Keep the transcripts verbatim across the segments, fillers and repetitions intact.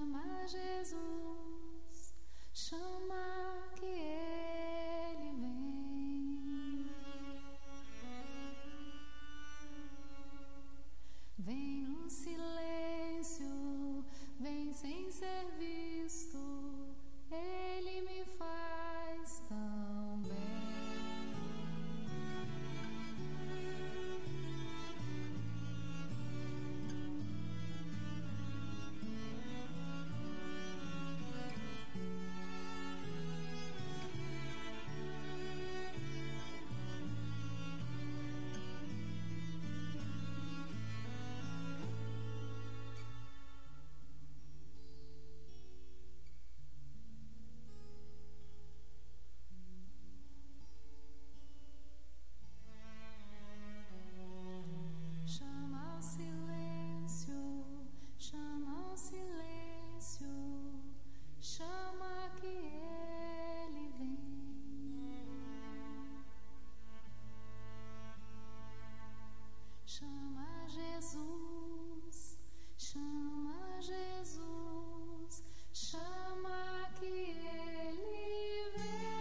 Chama Jesus, chama que Ele vem. Vem no silêncio, vem sem ser visto, Ele me faz tão bem. Chama o silêncio, chama o silêncio, chama que Ele vem. Chama Jesus, chama Jesus, chama que Ele vem.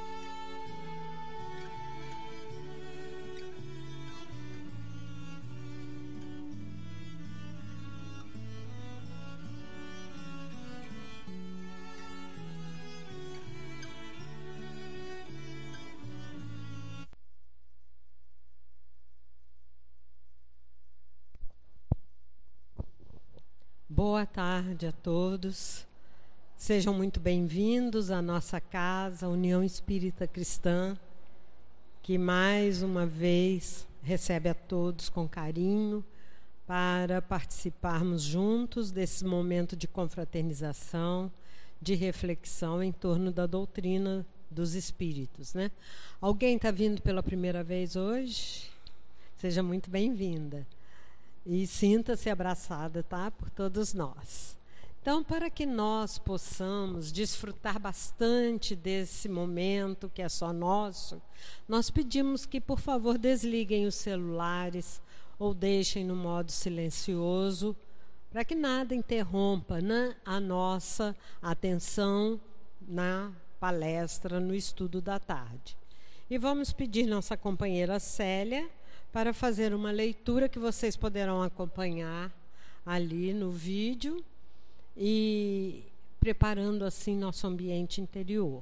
Boa tarde a todos. Sejam muito bem-vindos à nossa casa, União Espírita Cristã, que mais uma vez recebe a todos com carinho para participarmos juntos desse momento de confraternização, de reflexão em torno da doutrina dos Espíritos, né? Alguém está vindo pela primeira vez hoje? Seja muito bem-vinda. E sinta-se abraçada, tá? Por todos nós. Então, para que nós possamos desfrutar bastante desse momento que é só nosso, nós pedimos que, por favor, desliguem os celulares ou deixem no modo silencioso, para que nada interrompa, né, a nossa atenção na palestra, no estudo da tarde. E vamos pedir nossa companheira Célia para fazer uma leitura que vocês poderão acompanhar ali no vídeo e preparando assim nosso ambiente interior.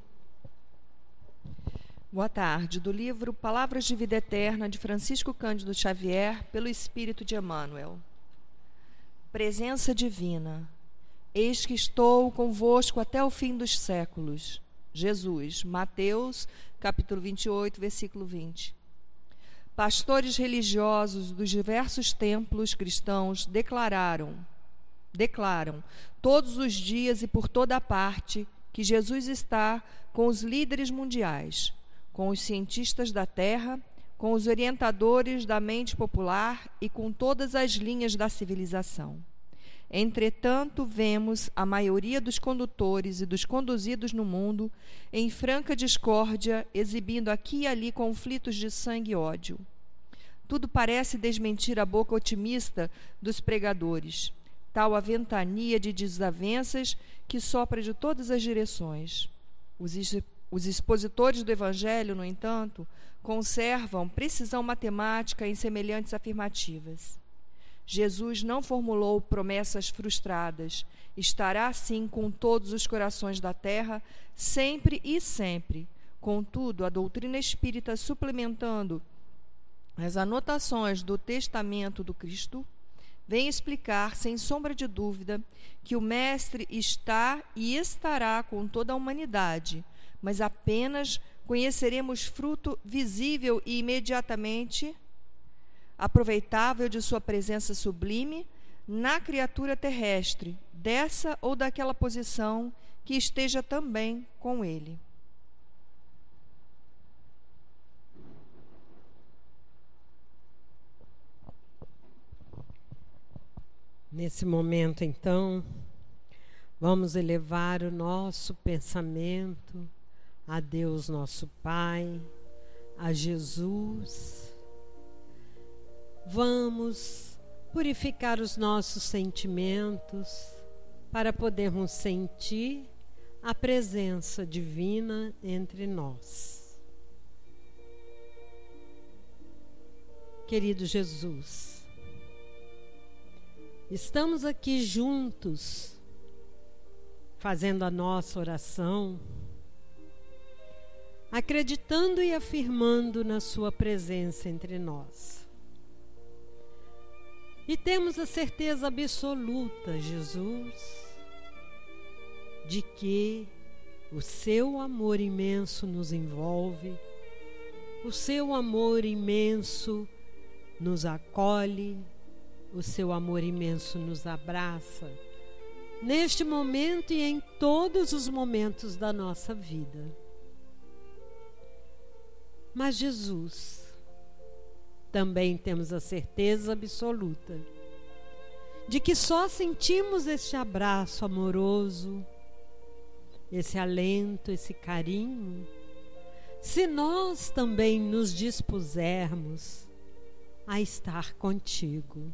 Boa tarde. Do livro Palavras de Vida Eterna, de Francisco Cândido Xavier, pelo Espírito de Emmanuel. Presença divina. Eis que estou convosco até o fim dos séculos. Jesus, Mateus, capítulo vinte e oito, versículo vinte. Pastores religiosos dos diversos templos cristãos declararam, declaram todos os dias e por toda parte que Jesus está com os líderes mundiais, com os cientistas da Terra, com os orientadores da mente popular e com todas as linhas da civilização. Entretanto, vemos a maioria dos condutores e dos conduzidos no mundo em franca discórdia, exibindo aqui e ali conflitos de sangue e ódio. Tudo parece desmentir a boca otimista dos pregadores, tal a ventania de desavenças que sopra de todas as direções. Os, os expositores do Evangelho, no entanto, conservam precisão matemática em semelhantes afirmativas. Jesus não formulou promessas frustradas. Estará, sim, com todos os corações da terra, sempre e sempre. Contudo, a doutrina espírita, suplementando as anotações do Testamento do Cristo, vem explicar, sem sombra de dúvida, que o Mestre está e estará com toda a humanidade, mas apenas conheceremos fruto visível e imediatamente aproveitável de sua presença sublime na criatura terrestre, dessa ou daquela posição que esteja também com ele. Nesse momento, então, vamos elevar o nosso pensamento a Deus nosso Pai, a Jesus. Vamos purificar os nossos sentimentos, para podermos sentir a presença divina entre nós. Querido Jesus, estamos aqui juntos, fazendo a nossa oração, acreditando e afirmando na sua presença entre nós. E temos a certeza absoluta, Jesus, de que o seu amor imenso nos envolve, o seu amor imenso nos acolhe, o seu amor imenso nos abraça, neste momento e em todos os momentos da nossa vida. Mas Jesus, também temos a certeza absoluta de que só sentimos este abraço amoroso, esse alento, esse carinho, se nós também nos dispusermos a estar contigo.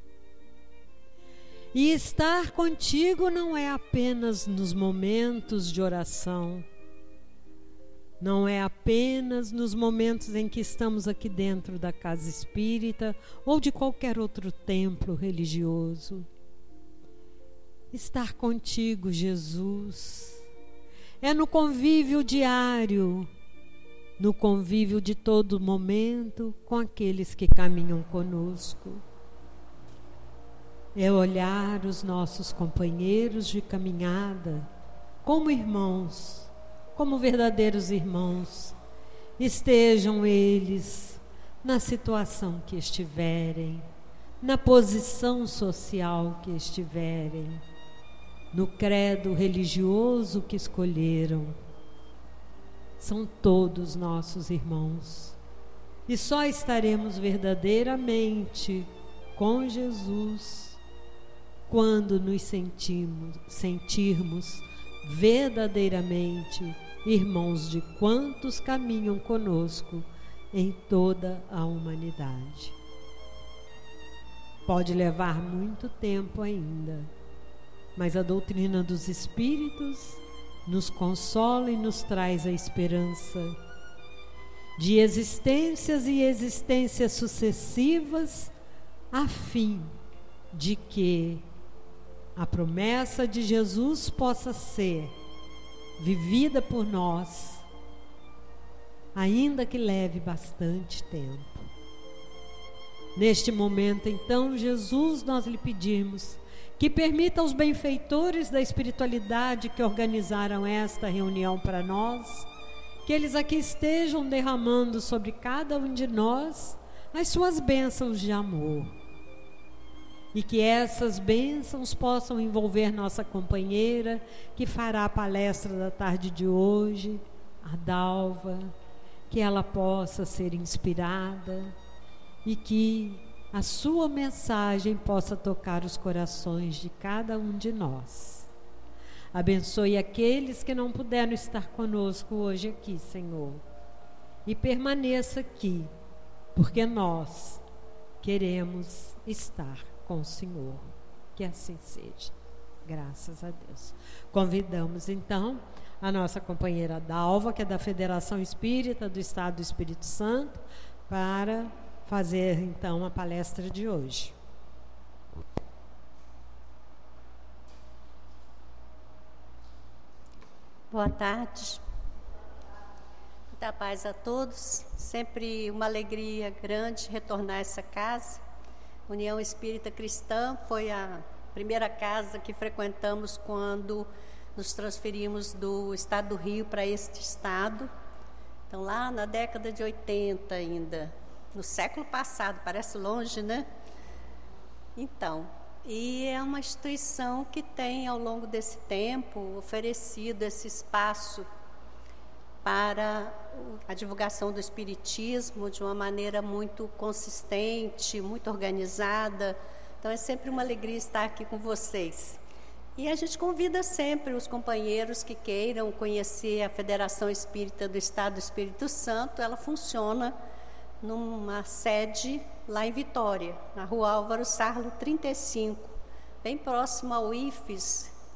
E estar contigo não é apenas nos momentos de oração, não é apenas nos momentos em que estamos aqui dentro da casa espírita ou de qualquer outro templo religioso. Estar contigo, Jesus, é no convívio diário, no convívio de todo momento com aqueles que caminham conosco. É olhar os nossos companheiros de caminhada como irmãos, como verdadeiros irmãos, estejam eles na situação que estiverem, na posição social que estiverem, no credo religioso que escolheram. São todos nossos irmãos. E só estaremos verdadeiramente com Jesus quando nos sentimos, sentirmos verdadeiramente irmãos de quantos caminham conosco em toda a humanidade. Pode levar muito tempo ainda, mas a doutrina dos Espíritos nos consola e nos traz a esperança de existências e existências sucessivas, a fim de que a promessa de Jesus possa ser vivida por nós, ainda que leve bastante tempo. Neste momento, então, Jesus, nós lhe pedimos que permita aos benfeitores da espiritualidade que organizaram esta reunião para nós, que eles aqui estejam derramando sobre cada um de nós as suas bênçãos de amor. E que essas bênçãos possam envolver nossa companheira, que fará a palestra da tarde de hoje, a Dalva, que ela possa ser inspirada e que a sua mensagem possa tocar os corações de cada um de nós. Abençoe aqueles que não puderam estar conosco hoje aqui, Senhor, e permaneça aqui, porque nós queremos estar com o Senhor. Que assim seja. Graças a Deus. Convidamos então a nossa companheira Dalva, que é da Federação Espírita do Estado do Espírito Santo, para fazer então a palestra de hoje. Boa tarde. Muita paz a todos. Sempre uma alegria grande retornar a essa casa. União Espírita Cristã foi a primeira casa que frequentamos quando nos transferimos do estado do Rio para este estado. Então, lá na década de oitenta ainda, no século passado, parece longe, né? Então, e é uma instituição que tem, ao longo desse tempo, oferecido esse espaço para a divulgação do Espiritismo de uma maneira muito consistente, muito organizada. Então, é sempre uma alegria estar aqui com vocês. E a gente convida sempre os companheiros que queiram conhecer a Federação Espírita do Estado do Espírito Santo. Ela funciona numa sede lá em Vitória, na Rua Álvaro Sarlo trinta e cinco, bem próximo ao I F E S,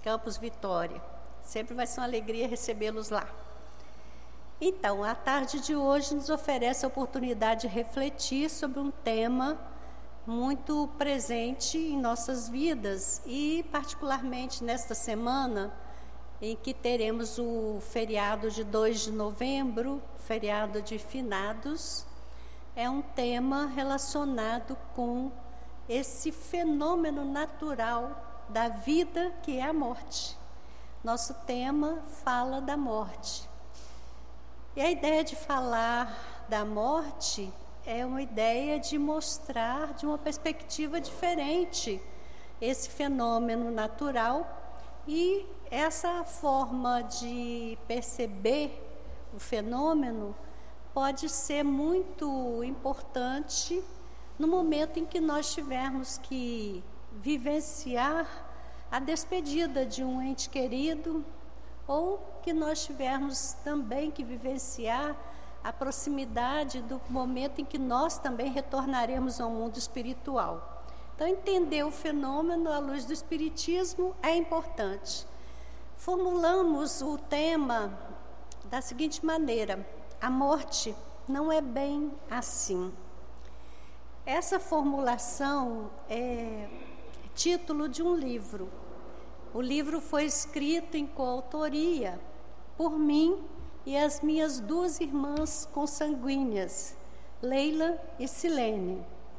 Campos Vitória. Sempre vai ser uma alegria recebê-los lá. Então, a tarde de hoje nos oferece a oportunidade de refletir sobre um tema muito presente em nossas vidas e, particularmente, nesta semana, em que teremos o feriado de dois de novembro, feriado de finados, é um tema relacionado com esse fenômeno natural da vida que é a morte. Nosso tema fala da morte. E a ideia de falar da morte é uma ideia de mostrar de uma perspectiva diferente esse fenômeno natural, e essa forma de perceber o fenômeno pode ser muito importante no momento em que nós tivermos que vivenciar a despedida de um ente querido, ou que nós tivermos também que vivenciar a proximidade do momento em que nós também retornaremos ao mundo espiritual. Então, entender o fenômeno à luz do Espiritismo é importante. Formulamos o tema da seguinte maneira: a morte não é bem assim. Essa formulação é título de um livro. O livro foi escrito em coautoria por mim e as minhas duas irmãs consanguíneas, Leila e Silene.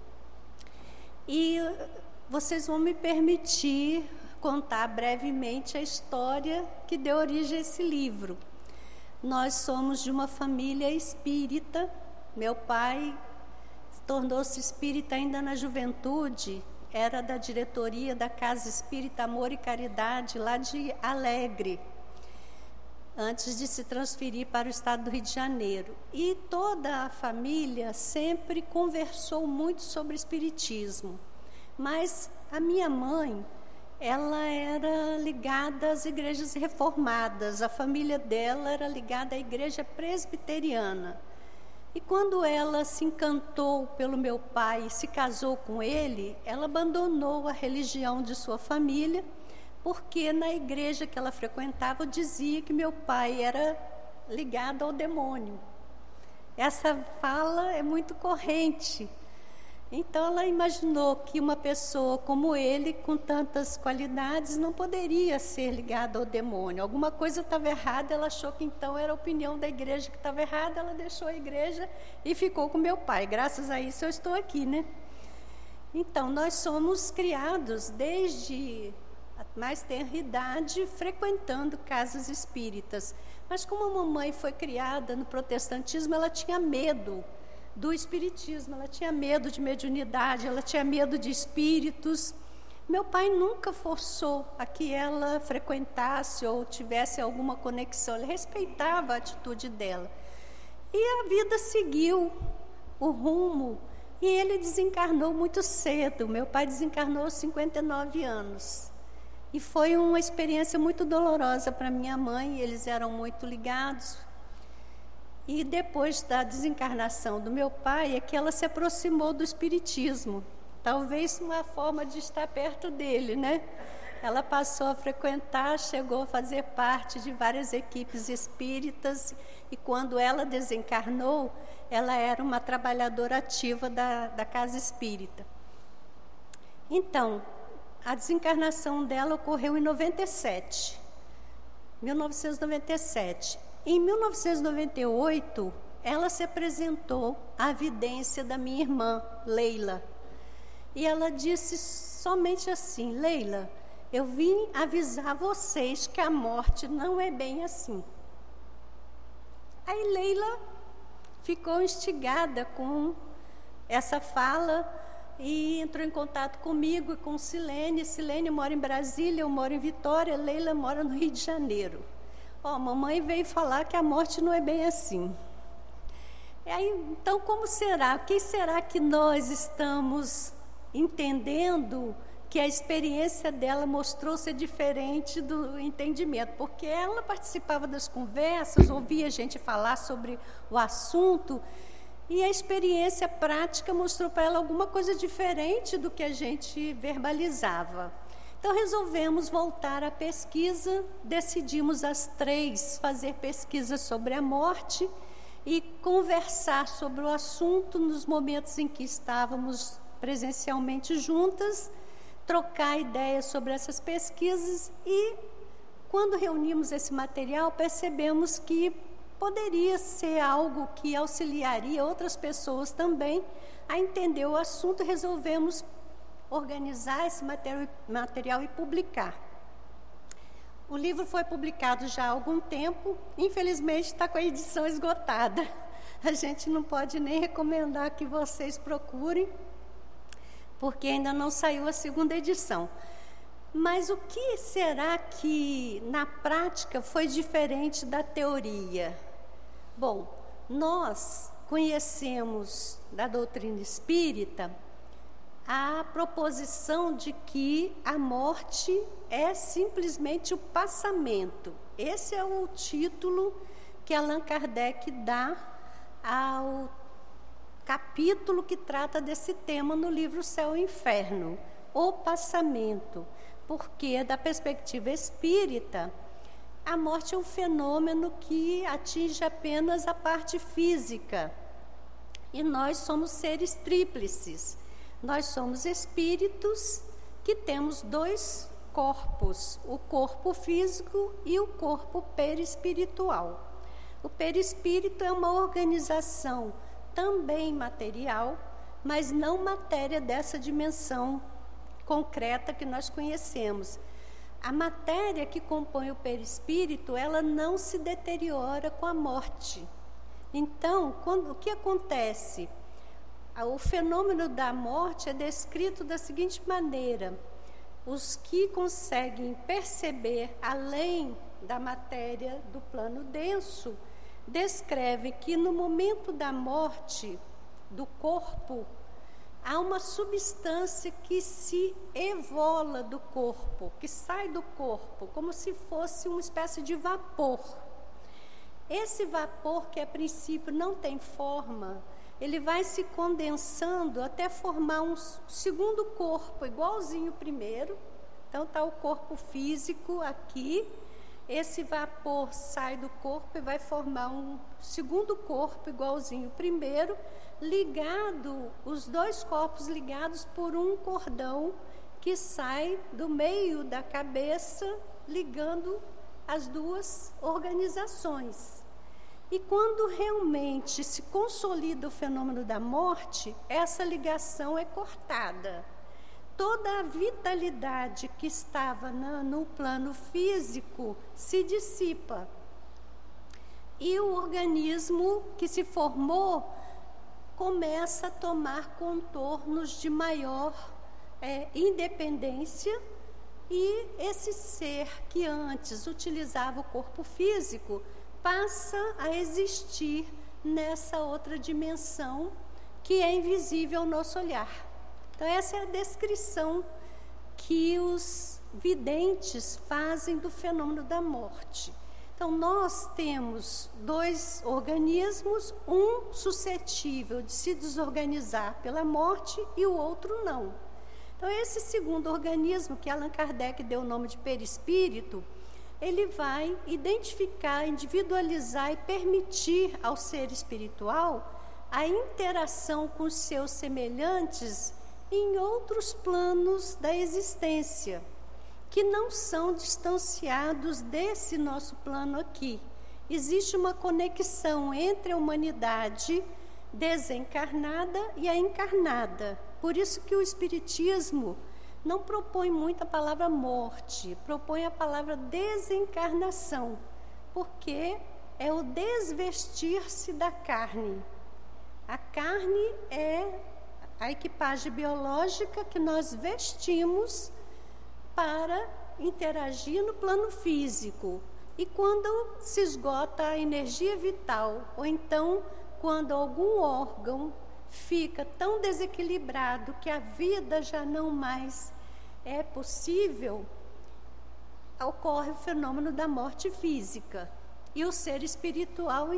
E vocês vão me permitir contar brevemente a história que deu origem a esse livro. Nós somos de uma família espírita. Meu pai tornou-se espírita ainda na juventude. Era da diretoria da Casa Espírita Amor e Caridade, lá de Alegre, antes de se transferir para o estado do Rio de Janeiro. E toda a família sempre conversou muito sobre espiritismo. Mas a minha mãe, ela era ligada às igrejas reformadas, a família dela era ligada à igreja presbiteriana. E quando ela se encantou pelo meu pai e se casou com ele, ela abandonou a religião de sua família, porque na igreja que ela frequentava dizia que meu pai era ligado ao demônio. Essa fala é muito corrente. Então ela imaginou que uma pessoa como ele, com tantas qualidades, não poderia ser ligada ao demônio. Alguma coisa estava errada, ela achou que então era a opinião da igreja que estava errada, ela deixou a igreja e ficou com meu pai. Graças a isso eu estou aqui, né? Então, nós somos criados desde a mais tenra idade frequentando casas espíritas. Mas como a mamãe foi criada no protestantismo, ela tinha medo do espiritismo, ela tinha medo de mediunidade, ela tinha medo de espíritos. Meu pai nunca forçou a que ela frequentasse ou tivesse alguma conexão, ele respeitava a atitude dela. E a vida seguiu o rumo, e ele desencarnou muito cedo. Meu pai desencarnou aos cinquenta e nove anos. E foi uma experiência muito dolorosa para minha mãe, eles eram muito ligados. E depois da desencarnação do meu pai, é que ela se aproximou do espiritismo. Talvez uma forma de estar perto dele, né? Ela passou a frequentar, chegou a fazer parte de várias equipes espíritas, e quando ela desencarnou, ela era uma trabalhadora ativa da, da casa espírita. Então, a desencarnação dela ocorreu em noventa e sete, mil novecentos e noventa e sete. Em mil novecentos e noventa e oito, ela se apresentou à vidência da minha irmã, Leila. E ela disse somente assim: Leila, eu vim avisar vocês que a morte não é bem assim. Aí Leila ficou instigada com essa fala e entrou em contato comigo e com Silene. Silene mora em Brasília, eu moro em Vitória, Leila mora no Rio de Janeiro. Ó, oh, mamãe veio falar que a morte não é bem assim. E aí, então, como será? O que será que nós estamos entendendo que a experiência dela mostrou ser diferente do entendimento? Porque ela participava das conversas, ouvia a gente falar sobre o assunto, e a experiência prática mostrou para ela alguma coisa diferente do que a gente verbalizava. Então resolvemos voltar à pesquisa, decidimos as três fazer pesquisa sobre a morte e conversar sobre o assunto nos momentos em que estávamos presencialmente juntas, trocar ideias sobre essas pesquisas e, quando reunimos esse material, percebemos que poderia ser algo que auxiliaria outras pessoas também a entender o assunto e resolvemos organizar esse material, material e publicar. O livro foi publicado já há algum tempo, infelizmente está com a edição esgotada. A gente não pode nem recomendar que vocês procurem, porque ainda não saiu a segunda edição. Mas o que será que na prática foi diferente da teoria? Bom, nós conhecemos da doutrina espírita a proposição de que a morte é simplesmente o passamento. Esse é o título que Allan Kardec dá ao capítulo que trata desse tema no livro Céu e Inferno, o passamento, porque da perspectiva espírita, a morte é um fenômeno que atinge apenas a parte física. E nós somos seres tríplices. Nós somos espíritos que temos dois corpos, o corpo físico e o corpo perispiritual. O perispírito é uma organização também material, mas não matéria dessa dimensão concreta que nós conhecemos. A matéria que compõe o perispírito, ela não se deteriora com a morte. Então, quando, o que acontece? O fenômeno da morte é descrito da seguinte maneira: os que conseguem perceber além da matéria do plano denso, descreve que no momento da morte do corpo, há uma substância que se evola do corpo, que sai do corpo, como se fosse uma espécie de vapor. Esse vapor, que a princípio não tem forma, ele vai se condensando até formar um segundo corpo, igualzinho ao primeiro. Então está o corpo físico aqui, esse vapor sai do corpo e vai formar um segundo corpo, igualzinho ao primeiro, ligado, os dois corpos ligados por um cordão que sai do meio da cabeça, ligando as duas organizações. E quando realmente se consolida o fenômeno da morte, essa ligação é cortada. Toda a vitalidade que estava na, no plano físico se dissipa. E o organismo que se formou começa a tomar contornos de maior é, independência, e esse ser que antes utilizava o corpo físico passa a existir nessa outra dimensão que é invisível ao nosso olhar. Então essa é a descrição que os videntes fazem do fenômeno da morte. Então nós temos dois organismos, um suscetível de se desorganizar pela morte e o outro não. Então esse segundo organismo, que Allan Kardec deu o nome de perispírito, ele vai identificar, individualizar e permitir ao ser espiritual a interação com os seus semelhantes em outros planos da existência, que não são distanciados desse nosso plano aqui. Existe uma conexão entre a humanidade desencarnada e a encarnada. Por isso que o Espiritismo não propõe muito a palavra morte, propõe a palavra desencarnação, porque é o desvestir-se da carne. A carne é a equipagem biológica que nós vestimos para interagir no plano físico. E quando se esgota a energia vital, ou então quando algum órgão fica tão desequilibrado que a vida já não mais é possível, ocorre o fenômeno da morte física. E o ser espiritual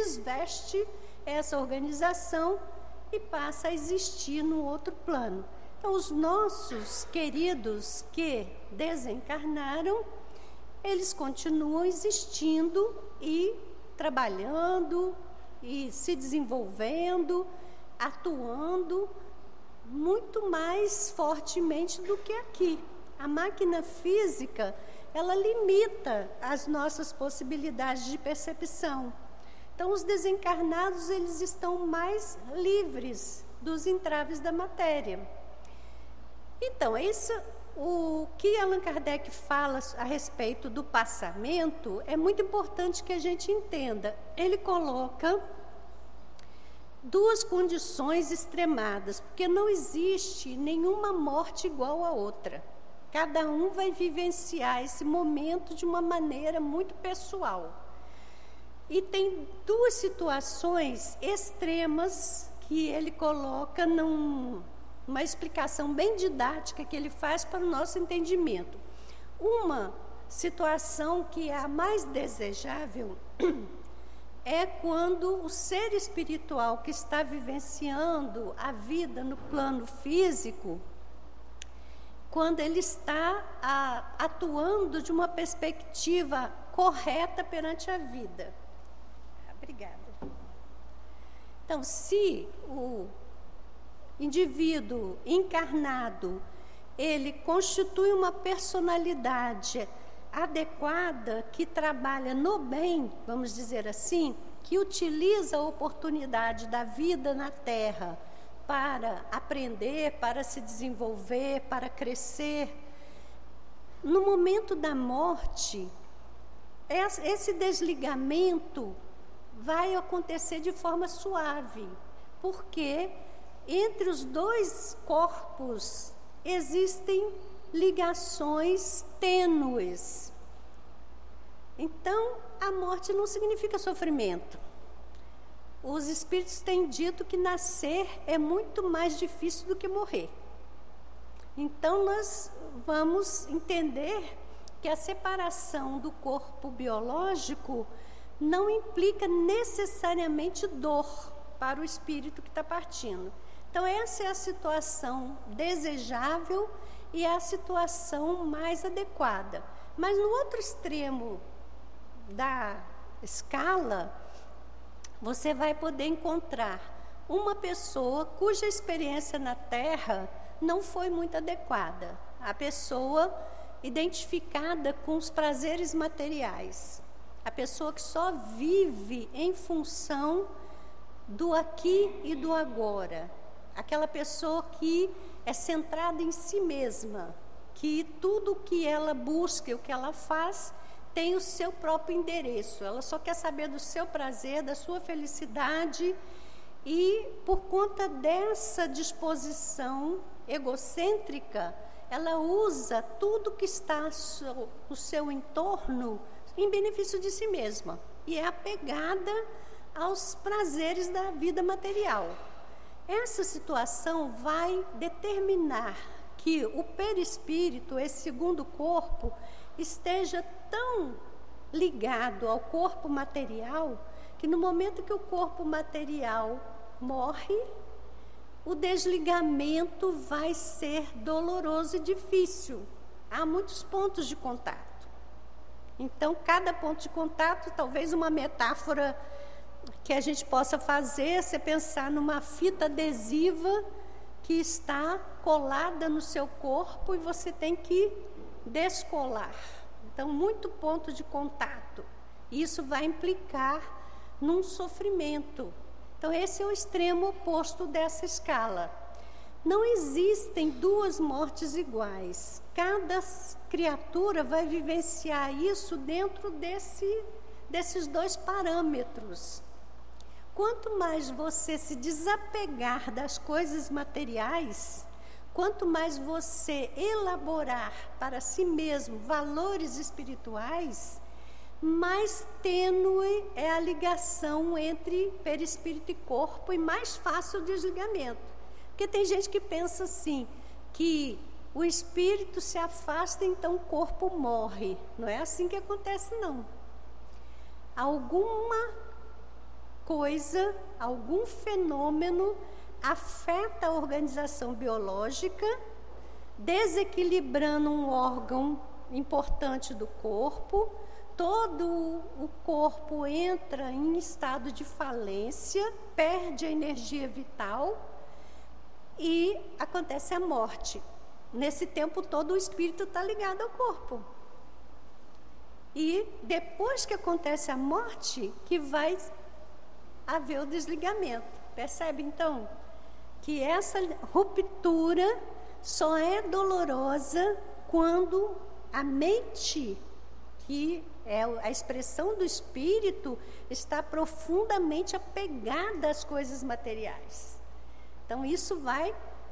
desveste essa organização e passa a existir no outro plano. Então, os nossos queridos que desencarnaram, eles continuam existindo e trabalhando e se desenvolvendo, atuando muito mais fortemente do que aqui. A máquina física, ela limita as nossas possibilidades de percepção. Então, os desencarnados, eles estão mais livres dos entraves da matéria. Então, isso, o que Allan Kardec fala a respeito do passamento é muito importante que a gente entenda. Ele coloca duas condições extremadas, porque não existe nenhuma morte igual à outra. Cada um vai vivenciar esse momento de uma maneira muito pessoal. E tem duas situações extremas que ele coloca num, numa explicação bem didática que ele faz para o nosso entendimento. Uma situação que é a mais desejável é quando o ser espiritual que está vivenciando a vida no plano físico, quando ele está a, atuando de uma perspectiva correta perante a vida. Obrigada. Então, se o indivíduo encarnado, ele constitui uma personalidade adequada, que trabalha no bem, vamos dizer assim, que utiliza a oportunidade da vida na Terra para aprender, para se desenvolver, para crescer. No momento da morte, esse desligamento vai acontecer de forma suave, porque entre os dois corpos existem ligações tênues. Então, a morte não significa sofrimento. Os espíritos têm dito que nascer é muito mais difícil do que morrer. Então, nós vamos entender que a separação do corpo biológico não implica necessariamente dor para o espírito que está partindo. Então, essa é a situação desejável e é a situação mais adequada. Mas no outro extremo da escala, você vai poder encontrar uma pessoa cuja experiência na Terra não foi muito adequada. A pessoa identificada com os prazeres materiais. A pessoa que só vive em função do aqui e do agora. Aquela pessoa que é centrada em si mesma, que tudo o que ela busca, o que ela faz, tem o seu próprio endereço. Ela só quer saber do seu prazer, da sua felicidade, e por conta dessa disposição egocêntrica, ela usa tudo que está no seu entorno em benefício de si mesma, e é apegada aos prazeres da vida material. Essa situação vai determinar que o perispírito, esse segundo corpo, esteja tão ligado ao corpo material, que no momento que o corpo material morre, o desligamento vai ser doloroso e difícil. Há muitos pontos de contato. Então, cada ponto de contato, talvez uma metáfora que a gente possa fazer, é você pensar numa fita adesiva que está colada no seu corpo e você tem que descolar. Então, muito ponto de contato. Isso vai implicar num sofrimento. Então, esse é o extremo oposto dessa escala. Não existem duas mortes iguais. Cada criatura vai vivenciar isso dentro desse, desses dois parâmetros. Quanto mais você se desapegar das coisas materiais, quanto mais você elaborar para si mesmo valores espirituais, mais tênue é a ligação entre perispírito e corpo e mais fácil o desligamento. Porque tem gente que pensa assim, que o espírito se afasta, então o corpo morre. Não é assim que acontece, não. Alguma coisa, algum fenômeno afeta a organização biológica, desequilibrando um órgão importante do corpo. Todo o corpo entra em estado de falência, perde a energia vital e acontece a morte. Nesse tempo todo o espírito está ligado ao corpo. E depois que acontece a morte, que vai haver o desligamento. Percebe então que essa ruptura só é dolorosa quando a mente, que é a expressão do espírito, está profundamente apegada às coisas materiais. Então isso vai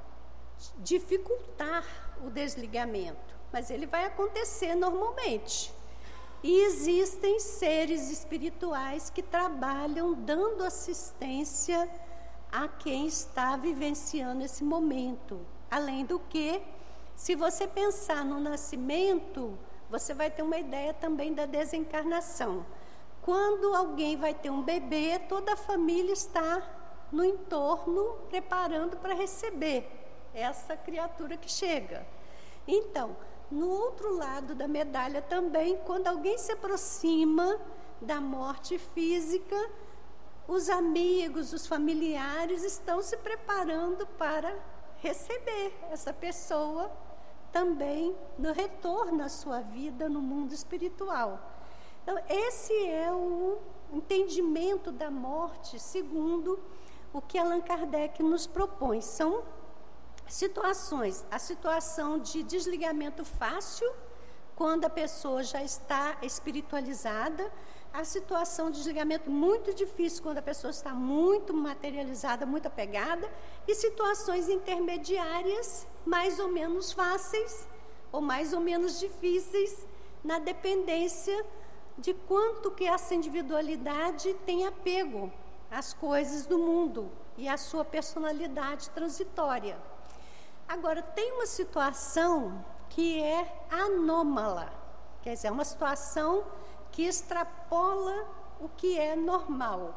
dificultar o desligamento, mas ele vai acontecer normalmente. E existem seres espirituais que trabalham dando assistência a quem está vivenciando esse momento. Além do que, se você pensar no nascimento, você vai ter uma ideia também da desencarnação. Quando alguém vai ter um bebê, toda a família está no entorno preparando para receber essa criatura que chega. Então, no outro lado da medalha também, quando alguém se aproxima da morte física, os amigos, os familiares estão se preparando para receber essa pessoa também no retorno à sua vida no mundo espiritual. Então, esse é o entendimento da morte segundo o que Allan Kardec nos propõe. São situações, a situação de desligamento fácil, quando a pessoa já está espiritualizada, a situação de desligamento muito difícil, quando a pessoa está muito materializada, muito apegada, e situações intermediárias, mais ou menos fáceis, ou mais ou menos difíceis, na dependência de quanto que essa individualidade tem apego às coisas do mundo e à sua personalidade transitória. Agora, tem uma situação que é anômala, quer dizer, é uma situação que extrapola o que é normal.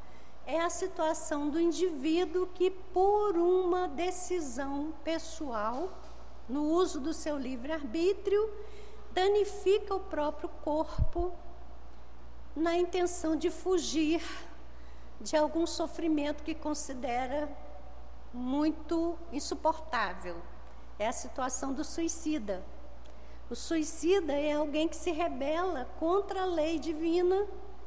É a situação do indivíduo que, por uma decisão pessoal, no uso do seu livre-arbítrio, danifica o próprio corpo na intenção de fugir de algum sofrimento que considera muito insuportável. É a situação do suicida. O suicida é alguém que se rebela contra a lei divina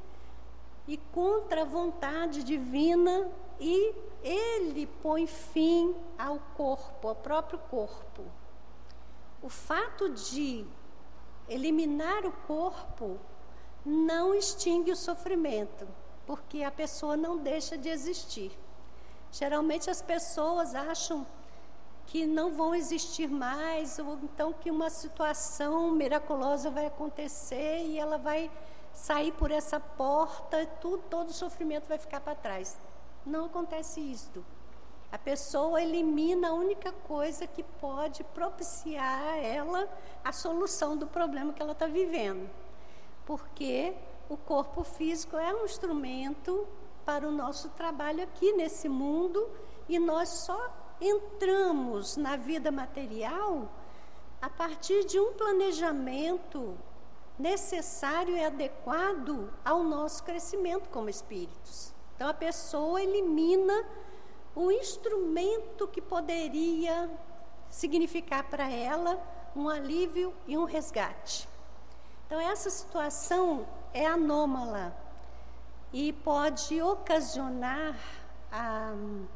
e contra a vontade divina, e ele põe fim ao corpo, ao próprio corpo. O fato de eliminar o corpo não extingue o sofrimento, porque a pessoa não deixa de existir. Geralmente as pessoas acham que não vão existir mais, ou então que uma situação miraculosa vai acontecer e ela vai sair por essa porta, tudo, todo o sofrimento vai ficar para trás. Não acontece isso. A pessoa elimina a única coisa que pode propiciar a ela a solução do problema que ela está vivendo. Porque o corpo físico é um instrumento para o nosso trabalho aqui nesse mundo, e nós só entramos na vida material a partir de um planejamento necessário e adequado ao nosso crescimento como espíritos. Então, a pessoa elimina o instrumento que poderia significar para ela um alívio e um resgate. Então, essa situação é anômala e pode ocasionar a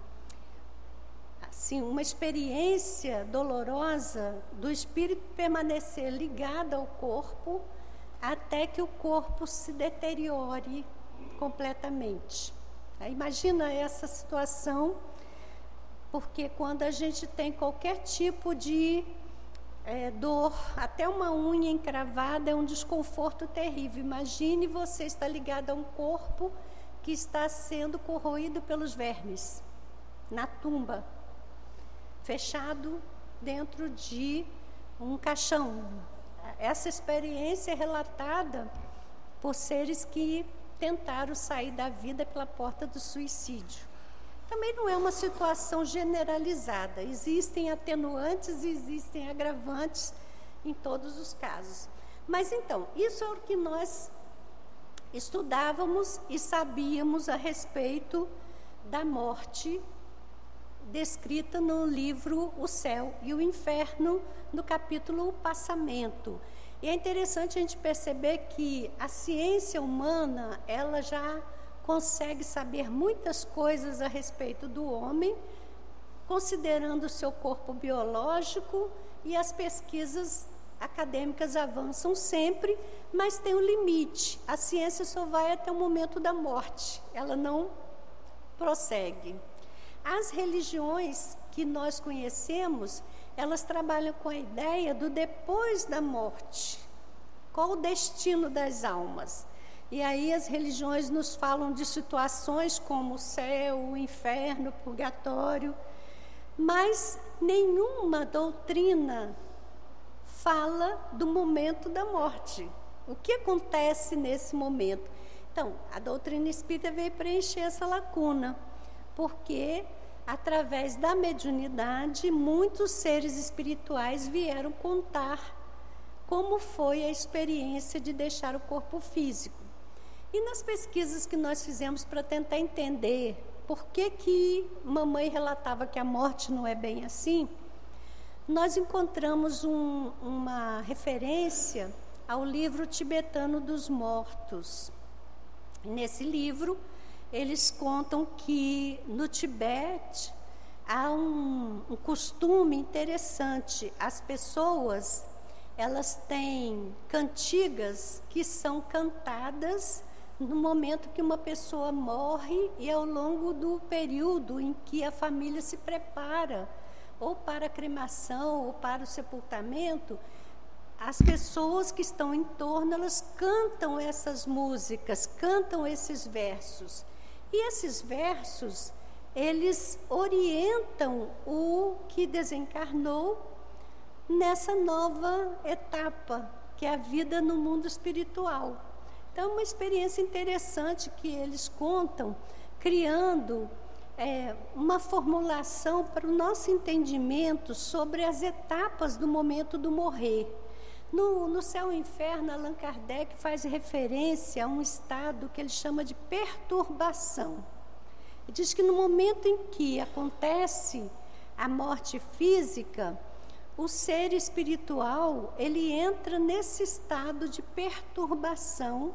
Assim, uma experiência dolorosa do espírito permanecer ligado ao corpo até que o corpo se deteriore completamente. Aí, imagina essa situação, porque quando a gente tem qualquer tipo de é, dor, até uma unha encravada é um desconforto terrível. Imagine você estar ligado a um corpo que está sendo corroído pelos vermes, na tumba, fechado dentro de um caixão. Essa experiência é relatada por seres que tentaram sair da vida pela porta do suicídio. também não é uma situação generalizada. Existem atenuantes e existem agravantes em todos os casos. Mas então, isso é o que nós estudávamos e sabíamos a respeito da morte descrita no livro O Céu e o Inferno, no capítulo O Passamento. E é interessante a gente perceber que a ciência humana, ela já consegue saber muitas coisas a respeito do homem, considerando o seu corpo biológico, e as pesquisas acadêmicas avançam sempre, mas tem um limite. A ciência só vai até o momento da morte, ela não prossegue. As religiões que nós conhecemos, elas trabalham com a ideia do depois da morte. Qual o destino das almas? E aí as religiões nos falam de situações como o céu, o inferno, o purgatório, mas nenhuma doutrina fala do momento da morte. O que acontece nesse momento? Então, a doutrina espírita veio preencher essa lacuna, porque através da mediunidade, muitos seres espirituais vieram contar como foi a experiência de deixar o corpo físico. E nas pesquisas que nós fizemos para tentar entender por que que mamãe relatava que a morte não é bem assim, nós encontramos um, uma referência ao livro tibetano dos mortos. Nesse livro, eles contam que no Tibete há um, um costume interessante. As pessoas, elas têm cantigas que são cantadas no momento que uma pessoa morre e ao longo do período em que a família se prepara ou para a cremação ou para o sepultamento. As pessoas que estão em torno, elas cantam essas músicas, cantam esses versos. E esses versos, eles orientam o que desencarnou nessa nova etapa, que é a vida no mundo espiritual. Então, é uma experiência interessante que eles contam, criando é, uma formulação para o nosso entendimento sobre as etapas do momento do morrer. No, no Céu e Inferno, Allan Kardec faz referência a um estado que ele chama de perturbação. Ele diz que no momento em que acontece a morte física, o ser espiritual, ele entra nesse estado de perturbação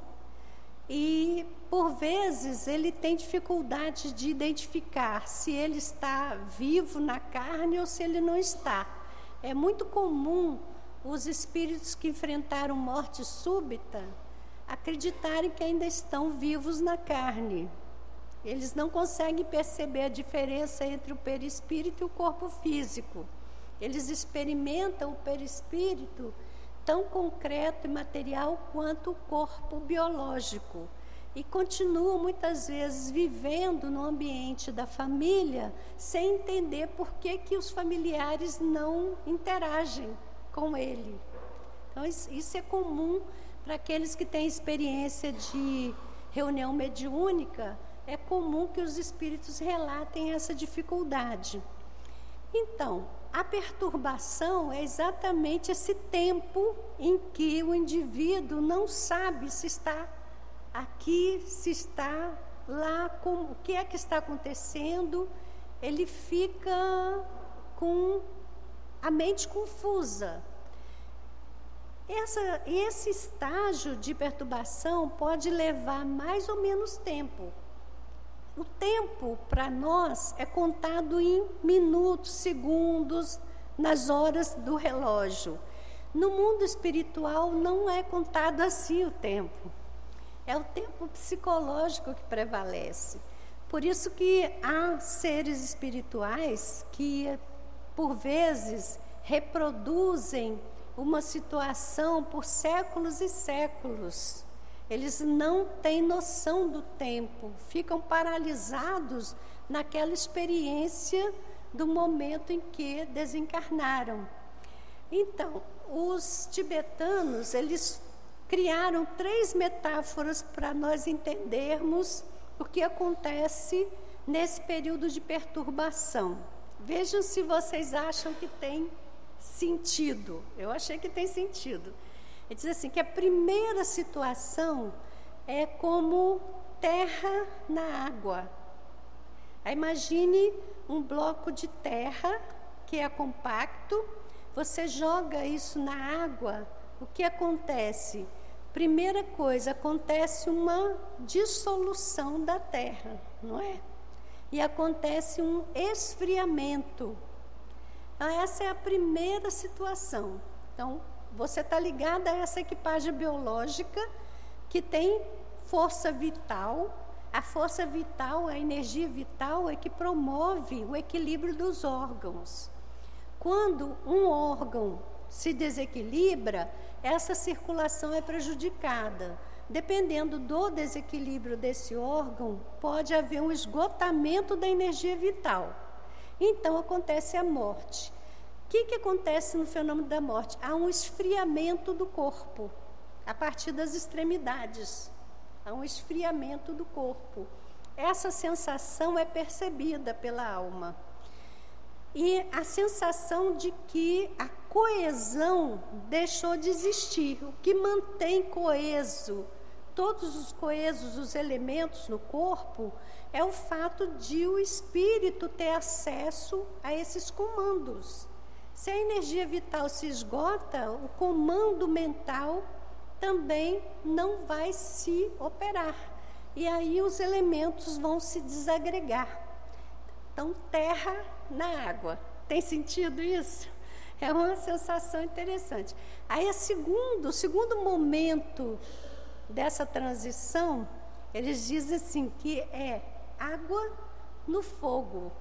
e, por vezes, ele tem dificuldade de identificar se ele está vivo na carne ou se ele não está. É muito comum os espíritos que enfrentaram morte súbita acreditarem que ainda estão vivos na carne. Eles não conseguem perceber a diferença entre o perispírito e o corpo físico. Eles experimentam o perispírito tão concreto e material quanto o corpo biológico. E continuam, muitas vezes, vivendo no ambiente da família sem entender por que que os familiares não interagem com ele. Então, isso é comum para aqueles que têm experiência de reunião mediúnica. É comum que os espíritos relatem essa dificuldade. Então, a perturbação é exatamente esse tempo em que o indivíduo não sabe se está aqui, se está lá, com, o que é que está acontecendo. Ele fica com a mente confusa. Essa, esse estágio de perturbação pode levar mais ou menos tempo. O tempo, para nós, é contado em minutos, segundos, nas horas do relógio. No mundo espiritual, não é contado assim o tempo. É o tempo psicológico que prevalece. Por isso que há seres espirituais que, por vezes, reproduzem uma situação por séculos e séculos. Eles não têm noção do tempo, ficam paralisados naquela experiência do momento em que desencarnaram. Então, os tibetanos, eles criaram três metáforas para nós entendermos o que acontece nesse período de perturbação. Vejam se vocês acham que tem sentido. Eu achei que tem sentido. Ele diz assim, que a primeira situação é como terra na água. Aí imagine um bloco de terra que é compacto, você joga isso na água, o que acontece? Primeira coisa, acontece uma dissolução da terra, não é? E acontece um esfriamento. Então, essa é a primeira situação. Então, você está ligado a essa equipagem biológica que tem força vital. A força vital, a energia vital é que promove o equilíbrio dos órgãos. Quando um órgão se desequilibra, essa circulação é prejudicada. Dependendo do desequilíbrio desse órgão, pode haver um esgotamento da energia vital. Então, acontece a morte. O que, que acontece no fenômeno da morte? Há um esfriamento do corpo, a partir das extremidades. Há um esfriamento do corpo. Essa sensação é percebida pela alma. E a sensação de que a coesão deixou de existir. O que mantém coeso, todos os coesos, os elementos no corpo, é o fato de o espírito ter acesso a esses comandos. Se a energia vital se esgota, o comando mental também não vai se operar. E aí os elementos vão se desagregar. Então, terra na água. Tem sentido isso? É uma sensação interessante. Aí, a segundo, o segundo momento dessa transição, eles dizem assim, que é água no fogo.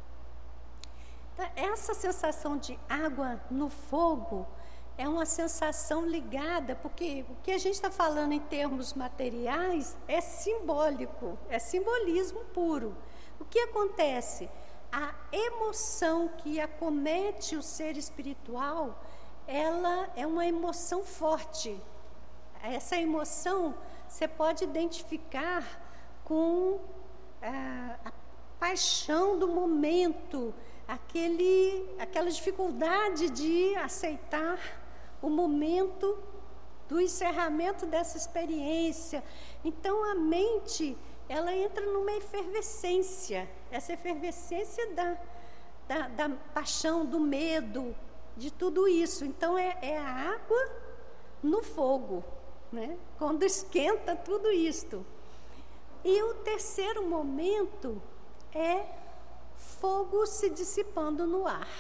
Então, essa sensação de água no fogo é uma sensação ligada, porque o que a gente está falando em termos materiais é simbólico, é simbolismo puro. O que acontece? A emoção que acomete o ser espiritual, ela é uma emoção forte. Essa emoção você pode identificar com a, a paixão do momento, aquele, aquela dificuldade de aceitar o momento do encerramento dessa experiência. Então, a mente, ela entra numa efervescência, essa efervescência da, da, da paixão, do medo, de tudo isso. Então, é, é a água no fogo, né? Quando esquenta tudo isto. E o terceiro momento é fogo se dissipando no ar.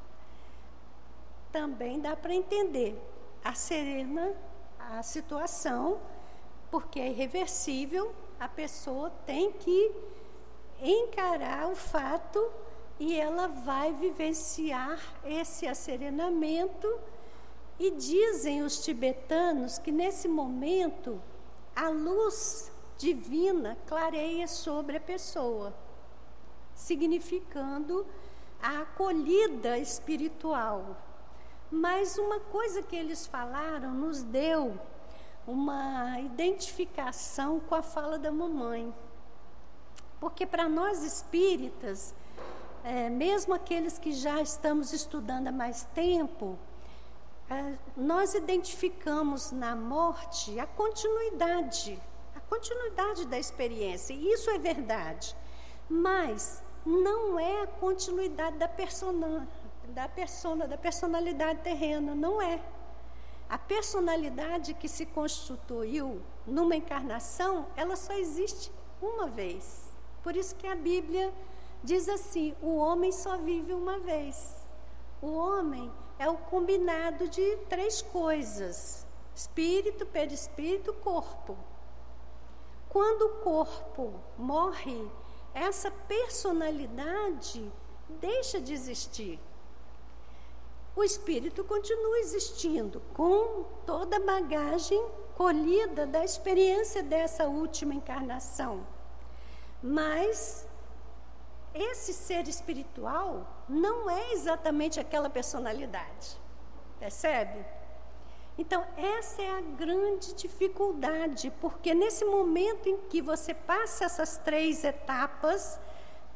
Também dá para entender a serena, a situação, porque é irreversível, a pessoa tem que encarar o fato e ela vai vivenciar esse asserenamento. E dizem os tibetanos que nesse momento a luz divina clareia sobre a pessoa, significando a acolhida espiritual. Mas uma coisa que eles falaram nos deu uma identificação com a fala da mamãe. Porque para nós espíritas, é, mesmo aqueles que já estamos estudando há mais tempo, é, nós identificamos na morte a continuidade, a continuidade da experiência. E isso é verdade. Mas não é a continuidade da persona, da persona, da personalidade terrena, não é. A personalidade que se constituiu numa encarnação, ela só existe uma vez. Por isso que a Bíblia diz assim, o homem só vive uma vez. O homem é o combinado de três coisas: espírito, perispírito, corpo. Quando o corpo morre, essa personalidade deixa de existir. O espírito continua existindo, com toda a bagagem colhida da experiência dessa última encarnação. Mas esse ser espiritual não é exatamente aquela personalidade. Percebe? Então, essa é a grande dificuldade, porque nesse momento em que você passa essas três etapas,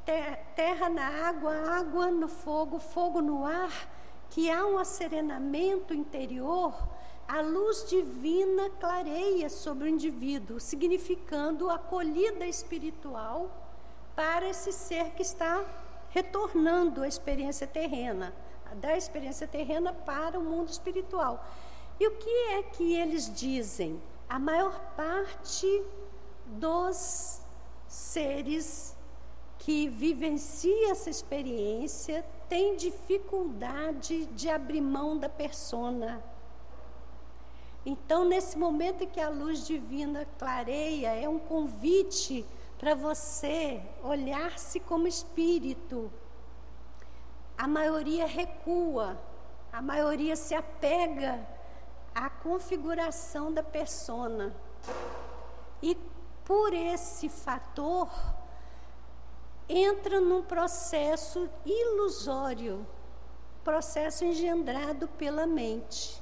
ter- terra na água, água no fogo, fogo no ar, que há um asserenamento interior, a luz divina clareia sobre o indivíduo, significando acolhida espiritual para esse ser que está retornando à experiência terrena, da experiência terrena para o mundo espiritual. E o que é que eles dizem? A maior parte dos seres que vivencia essa experiência tem dificuldade de abrir mão da persona. Então, nesse momento em que a luz divina clareia, é um convite para você olhar-se como espírito. A maioria recua, a maioria se apega à configuração da persona. E por esse fator, entra num processo ilusório, processo engendrado pela mente,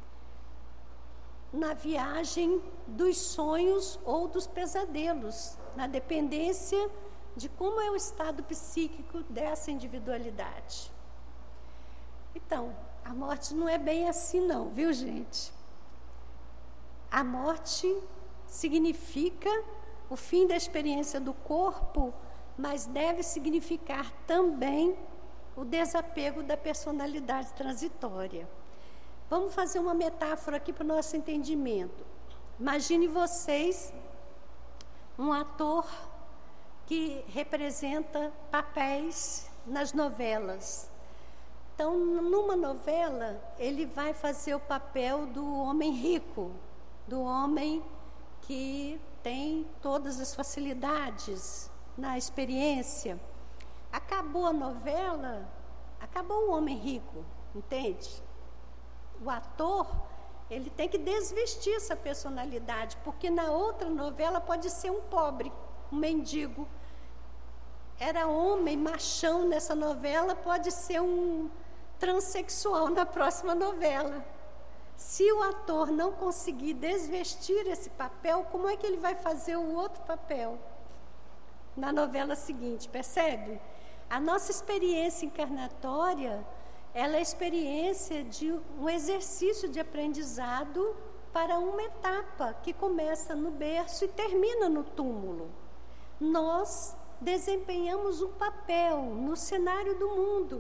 na viagem dos sonhos ou dos pesadelos, na dependência de como é o estado psíquico dessa individualidade. Então, a morte não é bem assim não, viu, gente? A morte significa o fim da experiência do corpo, mas deve significar também o desapego da personalidade transitória. Vamos fazer uma metáfora aqui para o nosso entendimento. Imagine vocês um ator que representa papéis nas novelas. Então, numa novela, ele vai fazer o papel do homem rico, do homem que tem todas as facilidades na experiência. Acabou a novela, acabou o homem rico, entende? O ator, ele tem que desvestir essa personalidade, porque na outra novela pode ser um pobre, um mendigo. Era homem, machão nessa novela, pode ser um transexual na próxima novela. Se o ator não conseguir desvestir esse papel, como é que ele vai fazer o outro papel na novela seguinte, percebe? A nossa experiência encarnatória, ela é a experiência de um exercício de aprendizado para uma etapa que começa no berço e termina no túmulo. Nós desempenhamos um papel no cenário do mundo,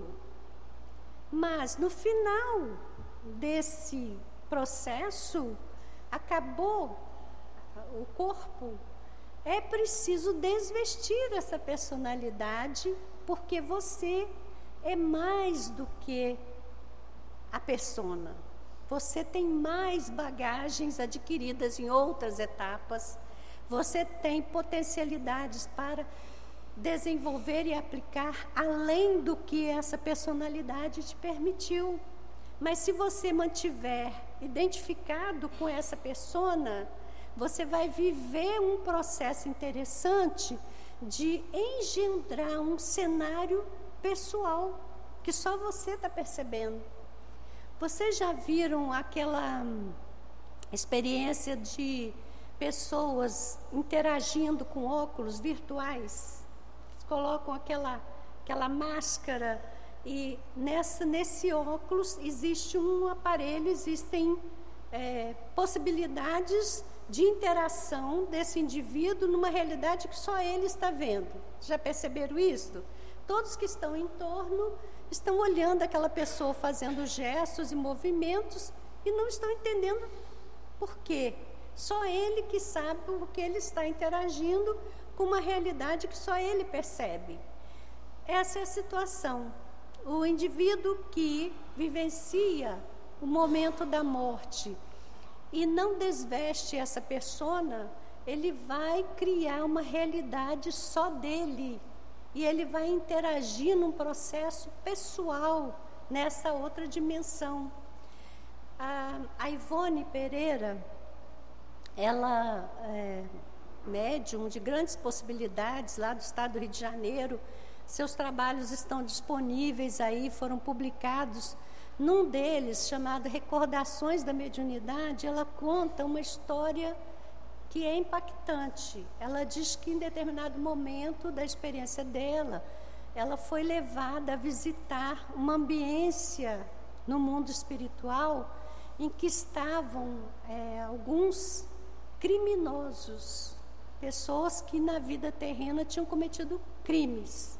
mas no final desse processo, acabou o corpo, é preciso desvestir essa personalidade, porque você é mais do que a persona. Você tem mais bagagens adquiridas em outras etapas. Você tem potencialidades para desenvolver e aplicar além do que essa personalidade te permitiu. Mas se você mantiver identificado com essa persona, você vai viver um processo interessante de engendrar um cenário pessoal, que só você está percebendo. Vocês já viram aquela hum, experiência de pessoas interagindo com óculos virtuais? Eles colocam aquela, aquela máscara e nessa, nesse óculos existe um aparelho, existem é, possibilidades de interação desse indivíduo numa realidade que só ele está vendo. Já perceberam isso? Todos que estão em torno estão olhando aquela pessoa fazendo gestos e movimentos e não estão entendendo por quê. Só ele que sabe o que ele está interagindo com uma realidade que só ele percebe. Essa é a situação. O indivíduo que vivencia o momento da morte e não desveste essa persona, ele vai criar uma realidade só dele. E ele vai interagir num processo pessoal nessa outra dimensão. A, a Ivone Pereira, ela é médium de grandes possibilidades lá do estado do Rio de Janeiro. Seus trabalhos estão disponíveis aí, foram publicados. Num deles, chamado Recordações da Mediunidade, ela conta uma história que é impactante. Ela diz que em determinado momento da experiência dela, ela foi levada a visitar uma ambiência no mundo espiritual em que estavam é, alguns criminosos, pessoas que na vida terrena tinham cometido crimes.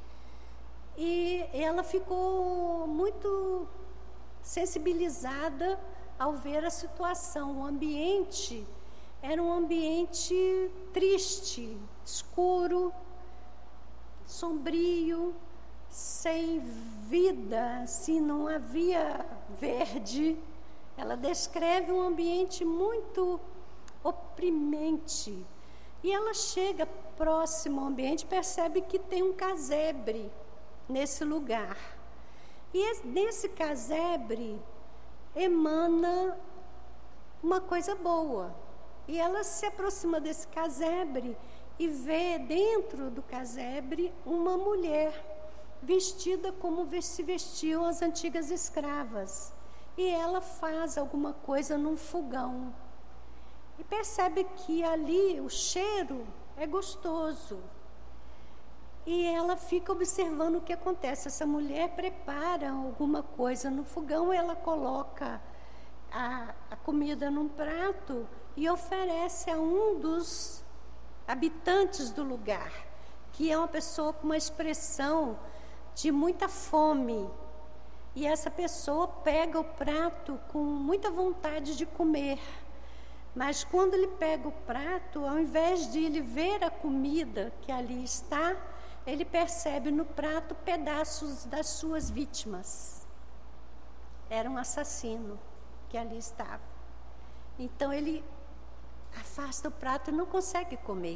E ela ficou muito sensibilizada ao ver a situação. O ambiente era um ambiente triste, escuro, sombrio, sem vida, assim, não havia verde. Ela descreve um ambiente muito oprimente. E ela chega próximo ao ambiente e percebe que tem um casebre nesse lugar. E nesse casebre emana uma coisa boa. E ela se aproxima desse casebre e vê dentro do casebre uma mulher vestida como se vestiam as antigas escravas. E ela faz alguma coisa num fogão. E percebe que ali o cheiro é gostoso. E ela fica observando o que acontece. Essa mulher prepara alguma coisa no fogão, ela coloca a, a comida num prato e oferece a um dos habitantes do lugar, que é uma pessoa com uma expressão de muita fome. E essa pessoa pega o prato com muita vontade de comer. Mas quando ele pega o prato, ao invés de ele ver a comida que ali está, ele percebe no prato pedaços das suas vítimas. Era um assassino que ali estava. Então ele afasta o prato e não consegue comer.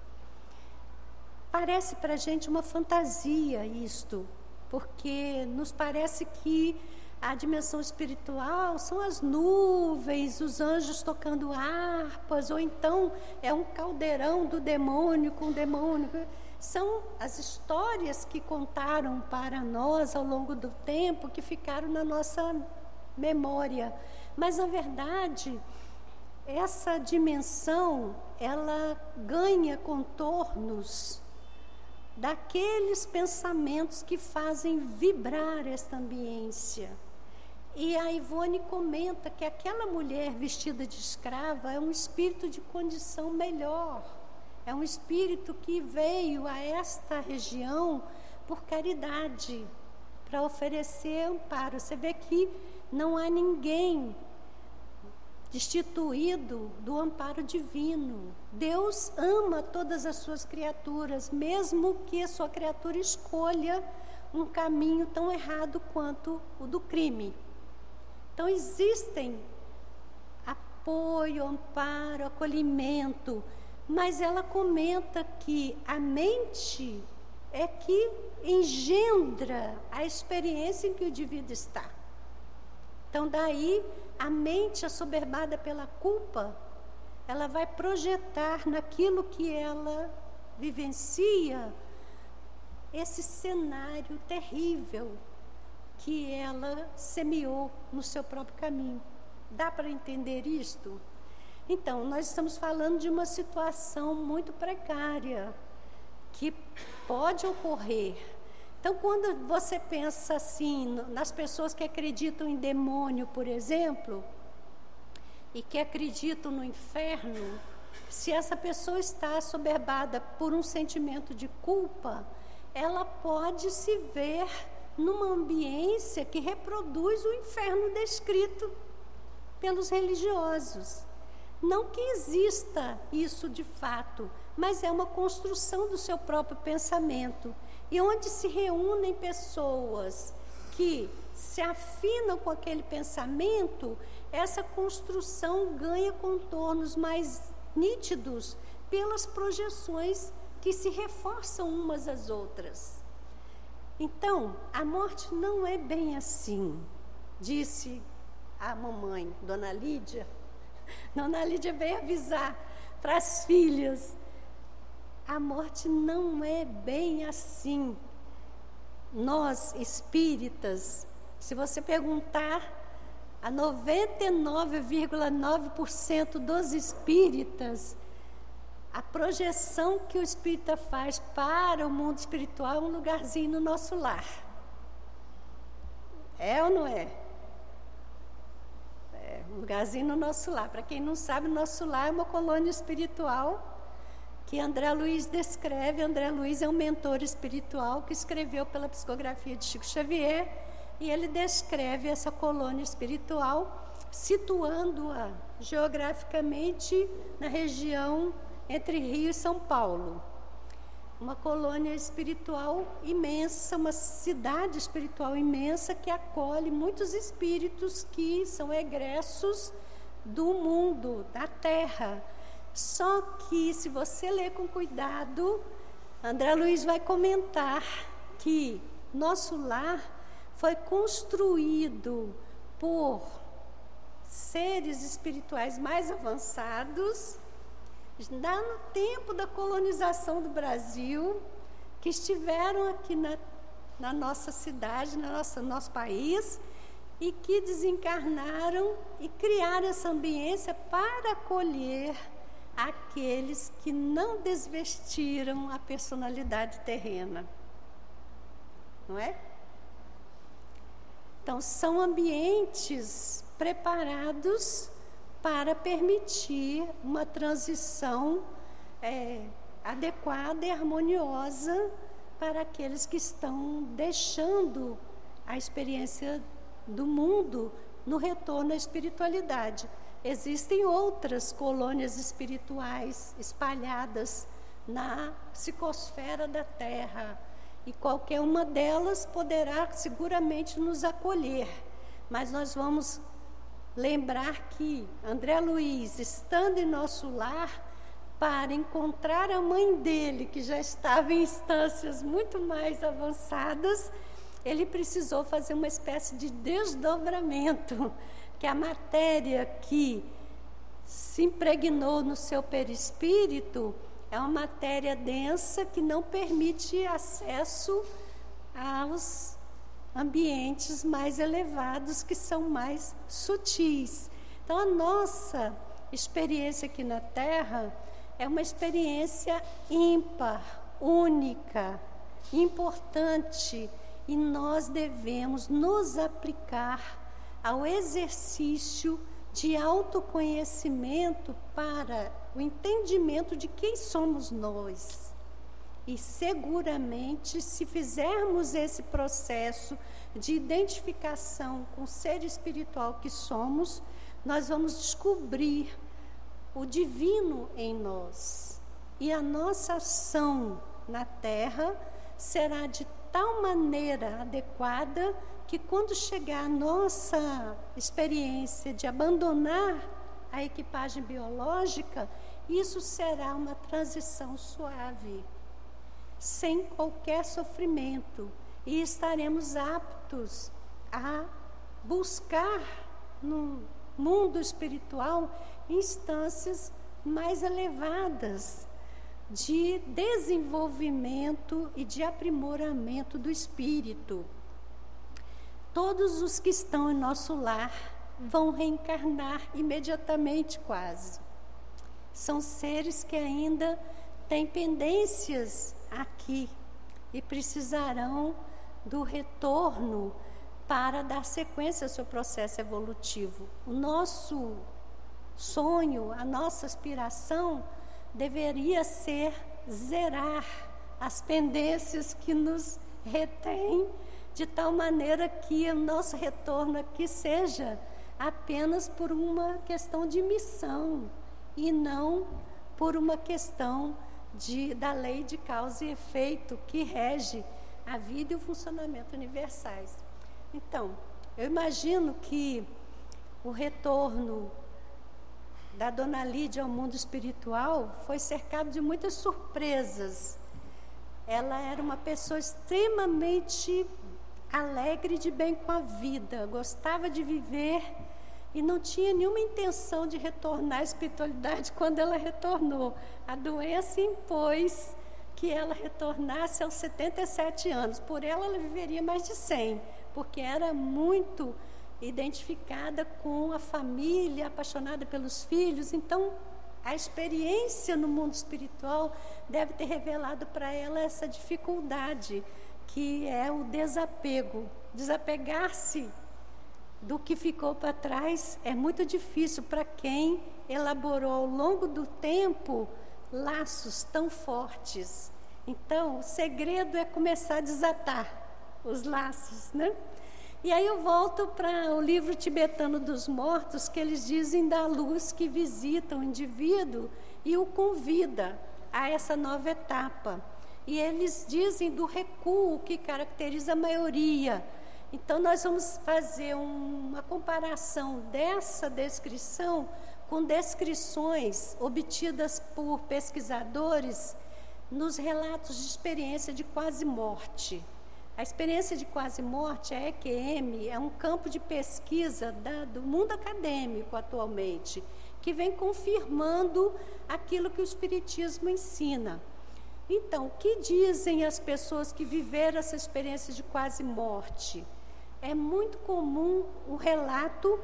Parece para a gente uma fantasia isto, porque nos parece que a dimensão espiritual são as nuvens, os anjos tocando harpas, ou então é um caldeirão do demônio com o demônio. São as histórias que contaram para nós ao longo do tempo, que ficaram na nossa memória. Mas, na verdade, essa dimensão, ela ganha contornos daqueles pensamentos que fazem vibrar esta ambiência. E a Ivone comenta que aquela mulher vestida de escrava é um espírito de condição melhor. É um espírito que veio a esta região por caridade, para oferecer amparo. Você vê que não há ninguém destituído do amparo divino. Deus ama todas as suas criaturas, mesmo que a sua criatura escolha um caminho tão errado quanto o do crime. Então existem apoio, amparo, acolhimento, mas ela comenta que a mente é que engendra a experiência em que o indivíduo está. Então daí a mente assoberbada pela culpa, ela vai projetar naquilo que ela vivencia esse cenário terrível que ela semeou no seu próprio caminho. Dá para entender isto? Então, nós estamos falando de uma situação muito precária, que pode ocorrer. Então, quando você pensa assim, nas pessoas que acreditam em demônio, por exemplo, e que acreditam no inferno, se essa pessoa está assoberbada por um sentimento de culpa, ela pode se ver numa ambiência que reproduz o inferno descrito pelos religiosos. Não que exista isso de fato, mas é uma construção do seu próprio pensamento. E onde se reúnem pessoas que se afinam com aquele pensamento, essa construção ganha contornos mais nítidos pelas projeções que se reforçam umas às outras. Então, a morte não é bem assim, disse a mamãe, Dona Lídia. Dona Lídia veio avisar para as filhas. A morte não é bem assim. Nós, espíritas, se você perguntar a noventa e nove vírgula nove por cento dos espíritas, a projeção que o espírita faz para o mundo espiritual é um lugarzinho no nosso lar. É ou não é? É um lugarzinho no nosso lar. Para quem não sabe, nosso lar é uma colônia espiritual que André Luiz descreve. André Luiz é um mentor espiritual que escreveu pela psicografia de Chico Xavier, e ele descreve essa colônia espiritual, situando-a geograficamente na região entre Rio e São Paulo. Uma colônia espiritual imensa, uma cidade espiritual imensa que acolhe muitos espíritos que são egressos do mundo, da Terra. Só que, se você ler com cuidado, André Luiz vai comentar que nosso lar foi construído por seres espirituais mais avançados, lá no tempo da colonização do Brasil, que estiveram aqui na, na nossa cidade, no nosso, nosso país, e que desencarnaram e criaram essa ambiência para acolher aqueles que não desvestiram a personalidade terrena. Não é? Então, são ambientes preparados para permitir uma transição é, adequada e harmoniosa para aqueles que estão deixando a experiência do mundo no retorno à espiritualidade. Existem outras colônias espirituais espalhadas na psicosfera da Terra, e qualquer uma delas poderá seguramente nos acolher. Mas nós vamos lembrar que André Luiz, estando em nosso lar, para encontrar a mãe dele, que já estava em instâncias muito mais avançadas, ele precisou fazer uma espécie de desdobramento, que a matéria que se impregnou no seu perispírito é uma matéria densa que não permite acesso aos ambientes mais elevados, que são mais sutis. Então, a nossa experiência aqui na Terra é uma experiência ímpar, única, importante, e nós devemos nos aplicar ao exercício de autoconhecimento para o entendimento de quem somos nós. E seguramente, se fizermos esse processo de identificação com o ser espiritual que somos, nós vamos descobrir o divino em nós. E a nossa ação na Terra será de tal maneira adequada que, quando chegar a nossa experiência de abandonar a equipagem biológica, isso será uma transição suave, sem qualquer sofrimento, e estaremos aptos a buscar no mundo espiritual instâncias mais elevadas de desenvolvimento e de aprimoramento do espírito. Todos os que estão em nosso lar vão reencarnar imediatamente, quase. São seres que ainda têm pendências aqui e precisarão do retorno para dar sequência ao seu processo evolutivo. O nosso sonho, a nossa aspiração deveria ser zerar as pendências que nos retêm, de tal maneira que o nosso retorno aqui seja apenas por uma questão de missão e não por uma questão de, da lei de causa e efeito que rege a vida e o funcionamento universais. Então, eu imagino que o retorno da Dona Lídia ao mundo espiritual foi cercado de muitas surpresas. Ela era uma pessoa extremamente alegre, de bem com a vida, gostava de viver e não tinha nenhuma intenção de retornar à espiritualidade. Quando ela retornou, a doença impôs que ela retornasse aos setenta e sete anos. Por ela, ela viveria mais de cem, porque era muito identificada com a família, apaixonada pelos filhos. Então, a experiência no mundo espiritual deve ter revelado para ela essa dificuldade, que é o desapego. Desapegar-se do que ficou para trás é muito difícil para quem elaborou ao longo do tempo laços tão fortes. Então, o segredo é começar a desatar os laços, né? E aí eu volto para o livro tibetano dos mortos, que eles dizem da luz que visita o indivíduo e o convida a essa nova etapa. E eles dizem do recuo que caracteriza a maioria. Então, nós vamos fazer uma comparação dessa descrição com descrições obtidas por pesquisadores nos relatos de experiência de quase morte. A experiência de quase morte, a E Q M, é um campo de pesquisa da, do mundo acadêmico atualmente, que vem confirmando aquilo que o Espiritismo ensina. Então, o que dizem as pessoas que viveram essa experiência de quase morte? É muito comum o relato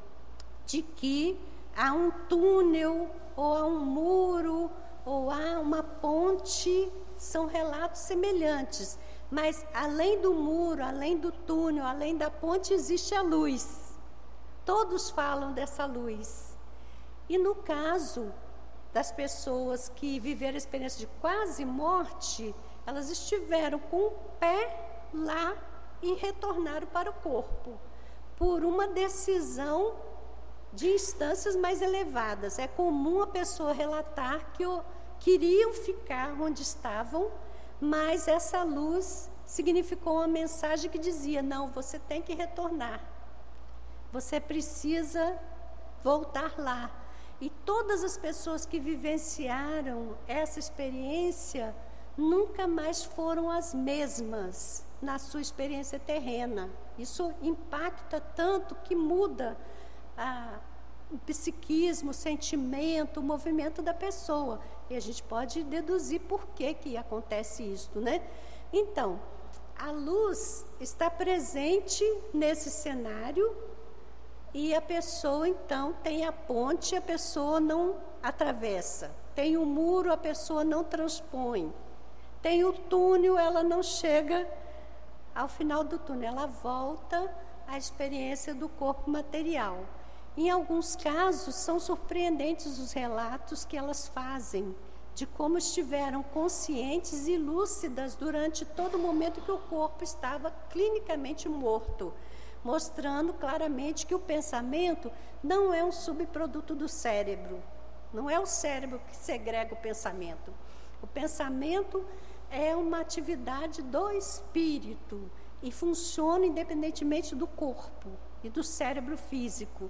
de que há um túnel, ou há um muro, ou há uma ponte, são relatos semelhantes. Mas, além do muro, além do túnel, além da ponte, existe a luz. Todos falam dessa luz. E no caso das pessoas que viveram a experiência de quase morte, elas estiveram com o pé lá e retornaram para o corpo, por uma decisão de instâncias mais elevadas. É comum a pessoa relatar que o, queriam ficar onde estavam, mas essa luz significou uma mensagem que dizia: não, você tem que retornar, você precisa voltar lá. E todas as pessoas que vivenciaram essa experiência nunca mais foram as mesmas na sua experiência terrena. Isso impacta tanto que muda a, o psiquismo, o sentimento, o movimento da pessoa. E a gente pode deduzir por que que acontece isso, né? Então, a luz está presente nesse cenário e a pessoa, então, tem a ponte, a pessoa não atravessa. Tem o muro, a pessoa não transpõe. Tem o túnel, ela não chega ao final do túnel, ela volta à experiência do corpo material. Em alguns casos, são surpreendentes os relatos que elas fazem de como estiveram conscientes e lúcidas durante todo o momento que o corpo estava clinicamente morto, mostrando claramente que o pensamento não é um subproduto do cérebro, não é o cérebro que segrega o pensamento. O pensamento é uma atividade do espírito e funciona independentemente do corpo e do cérebro físico.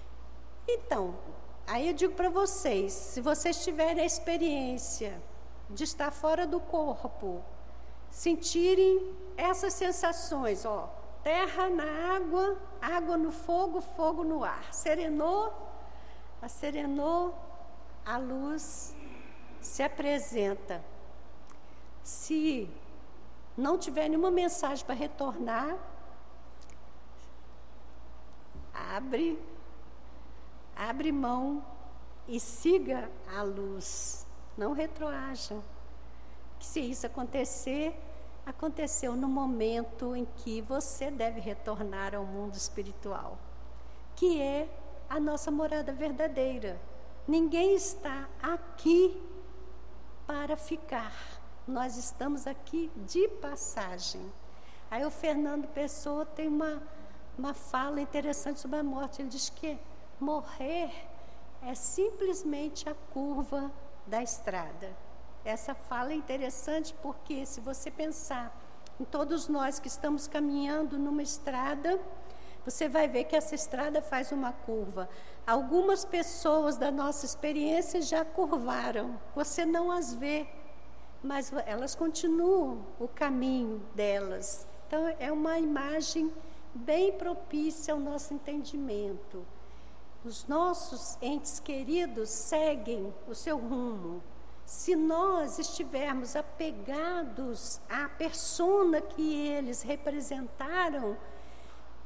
Então, aí eu digo para vocês, se vocês tiverem a experiência de estar fora do corpo, sentirem essas sensações, ó, terra na água, água no fogo, fogo no ar, serenou, acerenou, a luz se apresenta. Se não tiver nenhuma mensagem para retornar, abre, abre mão e siga a luz. Não retroajam. Que se isso acontecer, aconteceu no momento em que você deve retornar ao mundo espiritual, que é a nossa morada verdadeira. Ninguém está aqui para ficar. Nós estamos aqui de passagem. Aí o Fernando Pessoa tem uma, uma fala interessante sobre a morte. Ele diz que morrer é simplesmente a curva da estrada. Essa fala é interessante porque, se você pensar em todos nós que estamos caminhando numa estrada, você vai ver que essa estrada faz uma curva. Algumas pessoas da nossa experiência já curvaram, você não as vê, mas elas continuam o caminho delas. Então, é uma imagem bem propícia ao nosso entendimento. Os nossos entes queridos seguem o seu rumo. Se nós estivermos apegados à persona que eles representaram,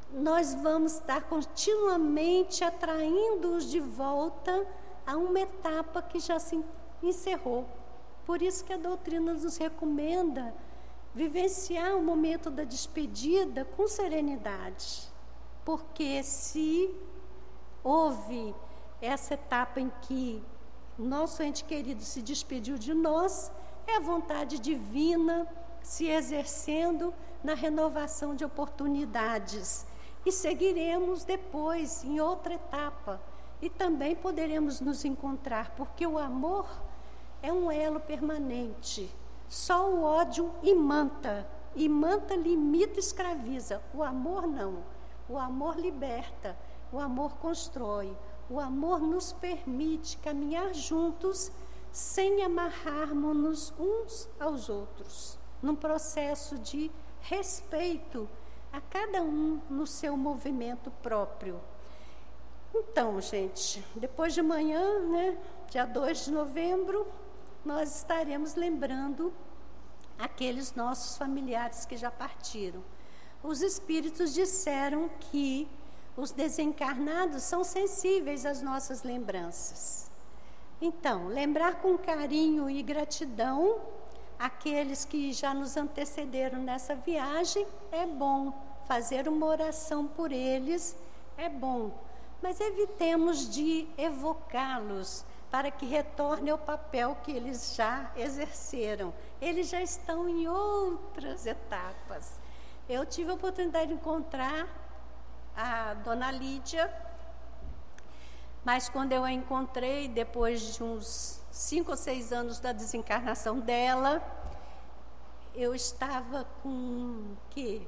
nós vamos estar continuamente atraindo-os de volta a uma etapa que já se encerrou. Por isso que a doutrina nos recomenda vivenciar o momento da despedida com serenidade. Porque se houve essa etapa em que nosso ente querido se despediu de nós, é a vontade divina se exercendo na renovação de oportunidades. E seguiremos depois, em outra etapa. E também poderemos nos encontrar, porque o amor é um elo permanente. Só o ódio imanta. Imanta, limita, escraviza. O amor não. O amor liberta. O amor constrói. O amor nos permite caminhar juntos sem amarrarmos-nos uns aos outros, num processo de respeito a cada um no seu movimento próprio. Então, gente, depois de amanhã, né, dia dois de novembro, nós estaremos lembrando aqueles nossos familiares que já partiram. Os espíritos disseram que os desencarnados são sensíveis às nossas lembranças. Então, lembrar com carinho e gratidão aqueles que já nos antecederam nessa viagem é bom. Fazer uma oração por eles é bom. Mas evitemos de evocá-los para que retornem ao papel que eles já exerceram. Eles já estão em outras etapas. Eu tive a oportunidade de encontrar a dona Lídia, mas quando eu a encontrei, depois de uns cinco ou seis anos da desencarnação dela, eu estava com que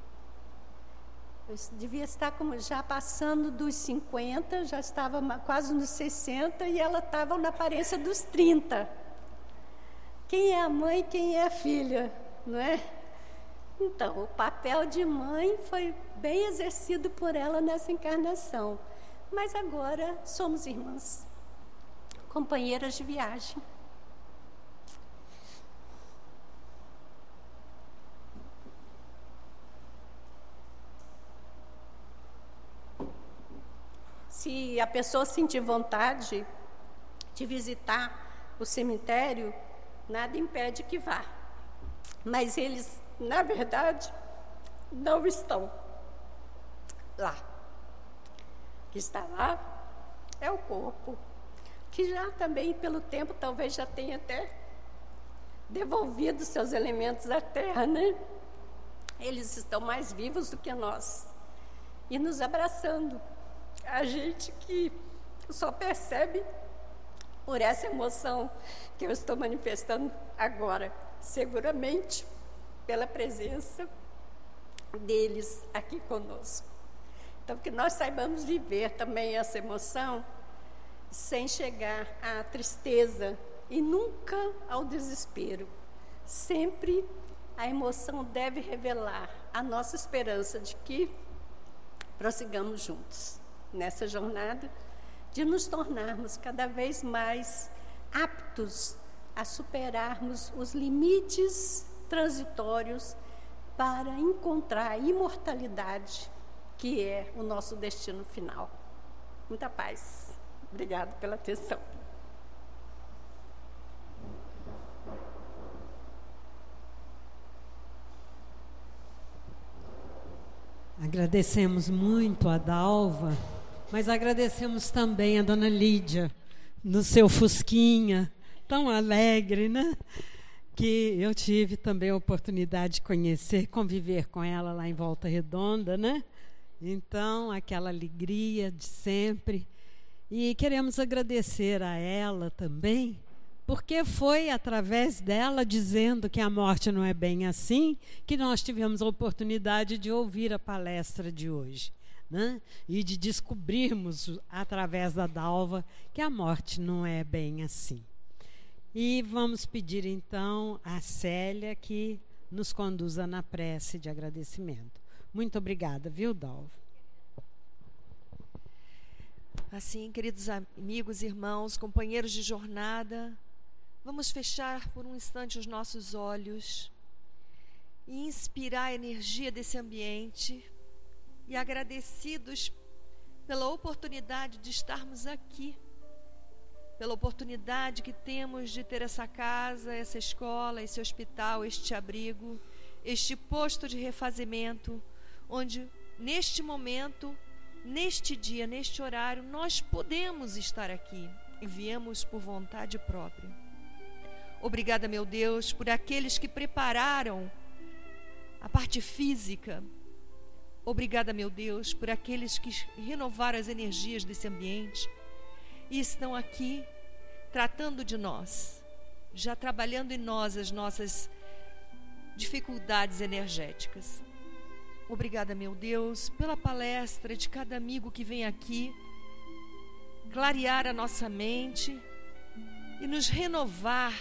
eu devia estar como, já passando dos cinquenta, já estava quase nos sessenta, e ela estava na aparência dos trinta. Quem é a mãe, quem é a filha, não é? Então, o papel de mãe foi bem exercido por ela nessa encarnação. Mas agora somos irmãs, companheiras de viagem. Se a pessoa sentir vontade de visitar o cemitério, nada impede que vá. Mas eles, na verdade, não estão lá. O que está lá é o corpo, que já também, pelo tempo, talvez já tenha até devolvido seus elementos à terra, né? Eles estão mais vivos do que nós, e nos abraçando. A gente que só percebe por essa emoção que eu estou manifestando agora, seguramente pela presença deles aqui conosco. Então, que nós saibamos viver também essa emoção sem chegar à tristeza e nunca ao desespero. Sempre a emoção deve revelar a nossa esperança de que prossigamos juntos nessa jornada de nos tornarmos cada vez mais aptos a superarmos os limites transitórios para encontrar a imortalidade, que é o nosso destino final. Muita paz. Obrigada pela atenção. Agradecemos muito a Dalva, mas agradecemos também a dona Lídia, no seu fusquinha, tão alegre, né? Que eu tive também a oportunidade de conhecer, conviver com ela lá em Volta Redonda, né? Então, aquela alegria de sempre. E queremos agradecer a ela também, porque foi através dela dizendo que a morte não é bem assim, que nós tivemos a oportunidade de ouvir a palestra de hoje, né? E de descobrirmos, através da Dalva, que a morte não é bem assim. E vamos pedir, então, a Célia que nos conduza na prece de agradecimento. Muito obrigada, viu, Dalva? Assim, queridos amigos, irmãos, companheiros de jornada, vamos fechar por um instante os nossos olhos e inspirar a energia desse ambiente e agradecidos pela oportunidade de estarmos aqui, pela oportunidade que temos de ter essa casa, essa escola, esse hospital, este abrigo, este posto de refazimento, onde neste momento, neste dia, neste horário, nós podemos estar aqui e viemos por vontade própria. Obrigada, meu Deus, por aqueles que prepararam a parte física. Obrigada, meu Deus, por aqueles que renovaram as energias desse ambiente e estão aqui tratando de nós, já trabalhando em nós as nossas dificuldades energéticas. Obrigada, meu Deus, pela palestra de cada amigo que vem aqui clarear a nossa mente e nos renovar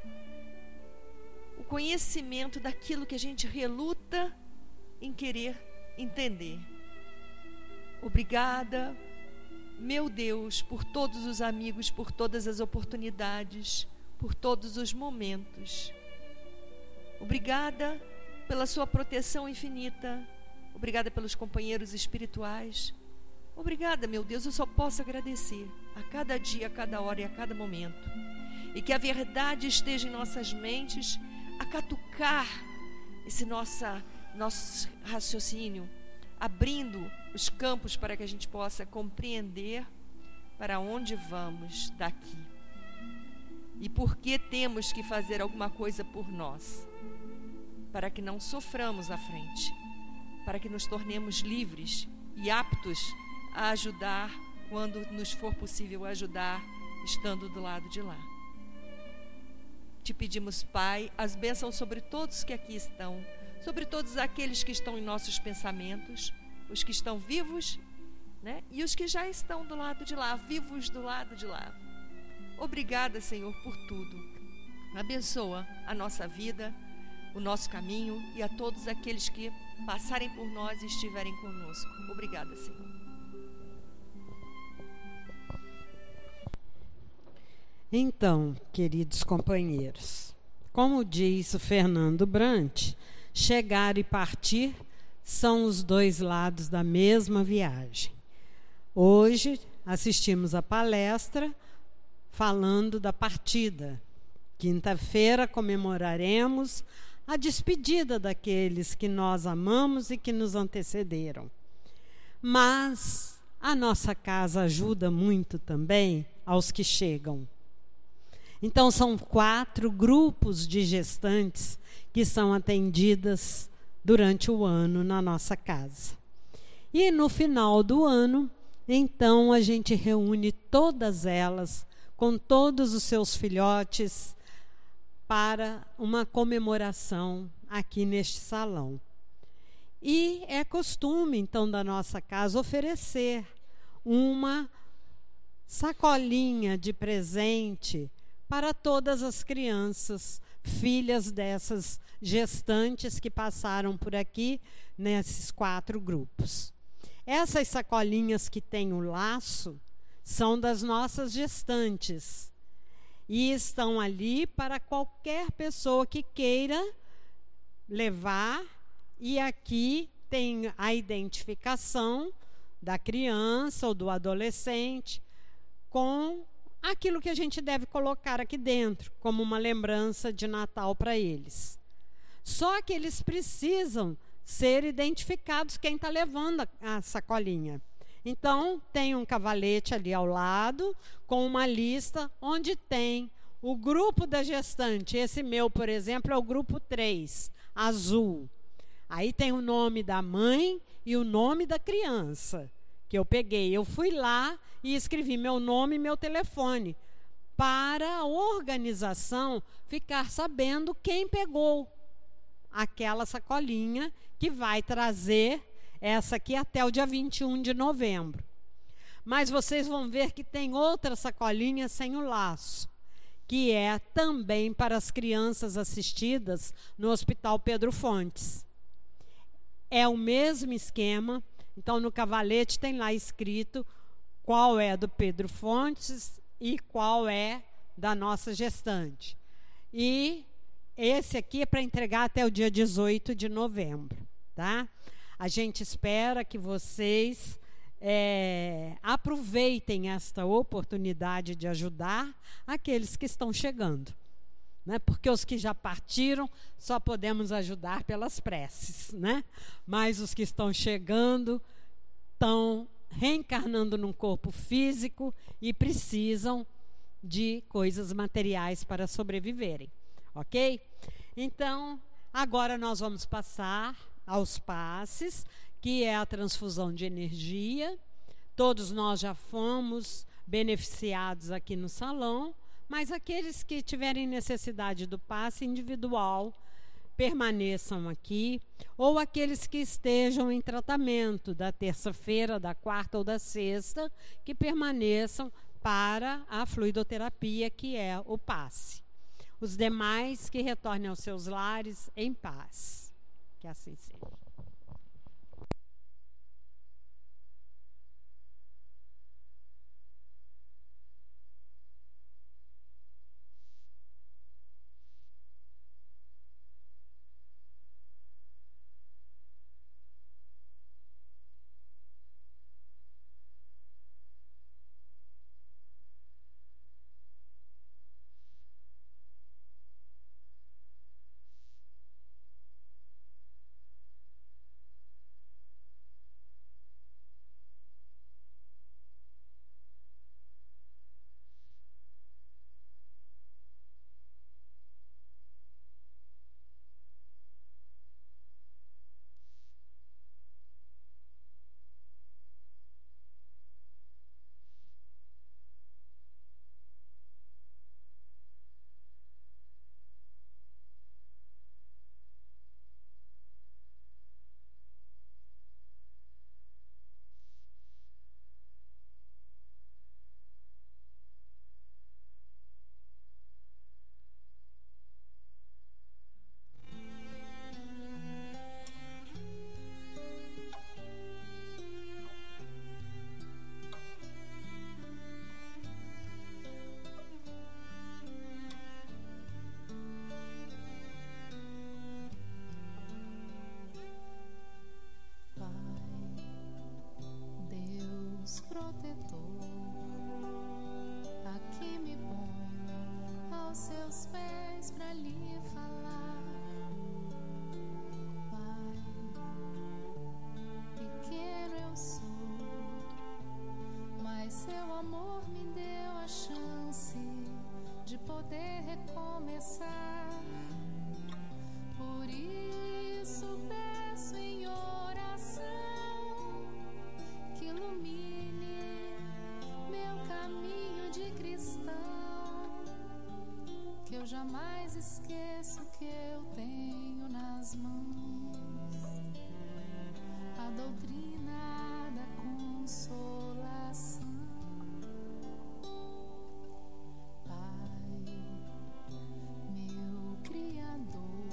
o conhecimento daquilo que a gente reluta em querer entender. Obrigada, meu Deus, por todos os amigos, por todas as oportunidades, por todos os momentos. Obrigada pela sua proteção infinita. Obrigada pelos companheiros espirituais. Obrigada, meu Deus, eu só posso agradecer a cada dia, a cada hora e a cada momento. E que a verdade esteja em nossas mentes, a catucar esse nossa, nosso raciocínio, abrindo os campos para que a gente possa compreender para onde vamos daqui. E por que temos que fazer alguma coisa por nós, para que não soframos à frente, para que nos tornemos livres e aptos a ajudar quando nos for possível ajudar, estando do lado de lá. Te pedimos, Pai, as bênçãos sobre todos que aqui estão, sobre todos aqueles que estão em nossos pensamentos, os que estão vivos, né? E os que já estão do lado de lá, vivos do lado de lá. Obrigada, Senhor, por tudo. Abençoa a nossa vida, o nosso caminho e a todos aqueles que passarem por nós e estiverem conosco. Obrigada, Senhor. Então, queridos companheiros, como diz o Fernando Brant, chegar e partir são os dois lados da mesma viagem. Hoje assistimos a palestra falando da partida. Quinta-feira comemoraremos a despedida daqueles que nós amamos e que nos antecederam. Mas a nossa casa ajuda muito também aos que chegam. Então, são quatro grupos de gestantes que são atendidas durante o ano na nossa casa. E no final do ano, então, a gente reúne todas elas, com todos os seus filhotes, para uma comemoração aqui neste salão. E é costume, então, da nossa casa oferecer uma sacolinha de presente para todas as crianças, filhas dessas gestantes que passaram por aqui nesses quatro grupos. Essas sacolinhas que têm o laço são das nossas gestantes e estão ali para qualquer pessoa que queira levar, e aqui tem a identificação da criança ou do adolescente com aquilo que a gente deve colocar aqui dentro, como uma lembrança de Natal para eles. Só que eles precisam ser identificados quem está levando a, a sacolinha. Então, tem um cavalete ali ao lado, com uma lista, onde tem o grupo da gestante. Esse meu, por exemplo, é o grupo três, azul. Aí tem o nome da mãe e o nome da criança, que eu peguei. Eu fui lá e escrevi meu nome e meu telefone, para a organização ficar sabendo quem pegou aquela sacolinha, que vai trazer essa aqui até o dia vinte e um de novembro. Mas vocês vão ver que tem outra sacolinha sem o laço, que é também para as crianças assistidas no Hospital Pedro Fontes. É o mesmo esquema. Então, no cavalete tem lá escrito qual é do Pedro Fontes e qual é da nossa gestante. E esse aqui é para entregar até o dia dezoito de novembro, tá? A gente espera que vocês é, aproveitem esta oportunidade de ajudar aqueles que estão chegando, né? Porque os que já partiram só podemos ajudar pelas preces, né? Mas os que estão chegando estão reencarnando num corpo físico e precisam de coisas materiais para sobreviverem, ok? Então, agora nós vamos passar aos passes, que é a transfusão de energia. Todos nós já fomos beneficiados aqui no salão, mas aqueles que tiverem necessidade do passe individual, permaneçam aqui, ou aqueles que estejam em tratamento da terça-feira, da quarta ou da sexta, que permaneçam para a fluidoterapia, que é o passe. Os demais que retornem aos seus lares em paz. Que assim seja. Jamais esqueço que eu tenho nas mãos a doutrina da consolação. Pai, meu Criador,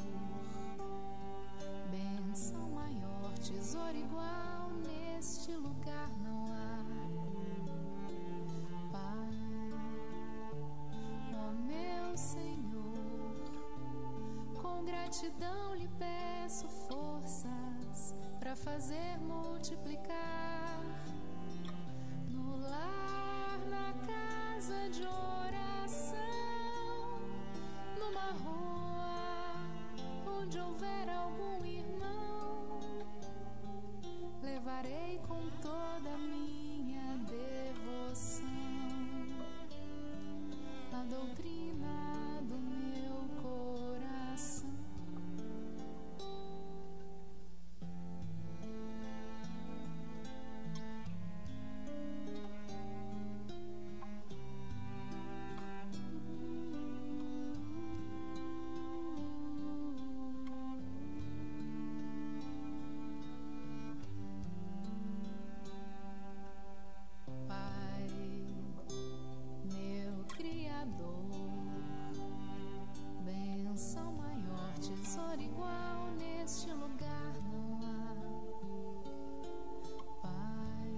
bênção maior, tesouro igual, neste lugar não há. Pai, ó meu Senhor, com gratidão lhe peço forças para fazer multiplicar no lar, na casa de oração, numa rua onde houver algum irmão, levarei com toda a minha devoção a doutrina do meu coração. Pai, meu Criador, bênção maior, tesouro igual, neste lugar não há. Pai,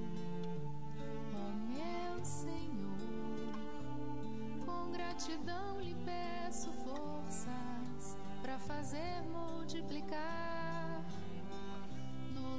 ó meu Senhor, com gratidão lhe peço forças para fazer multiplicar no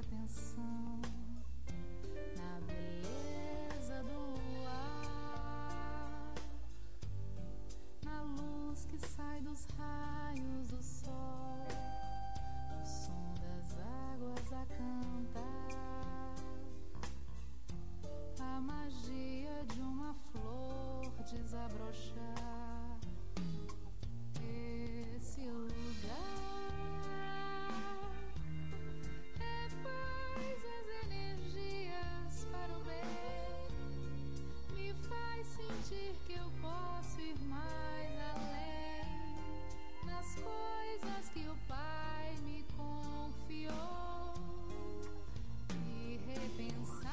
atenção na beleza do luar, na luz que sai dos raios do sol, o som das águas a cantar, a magia de uma flor desabrochar. Esse lugar refaz as energias para o bem, me faz sentir que eu posso ir mais além nas coisas que o Pai me confiou e repensar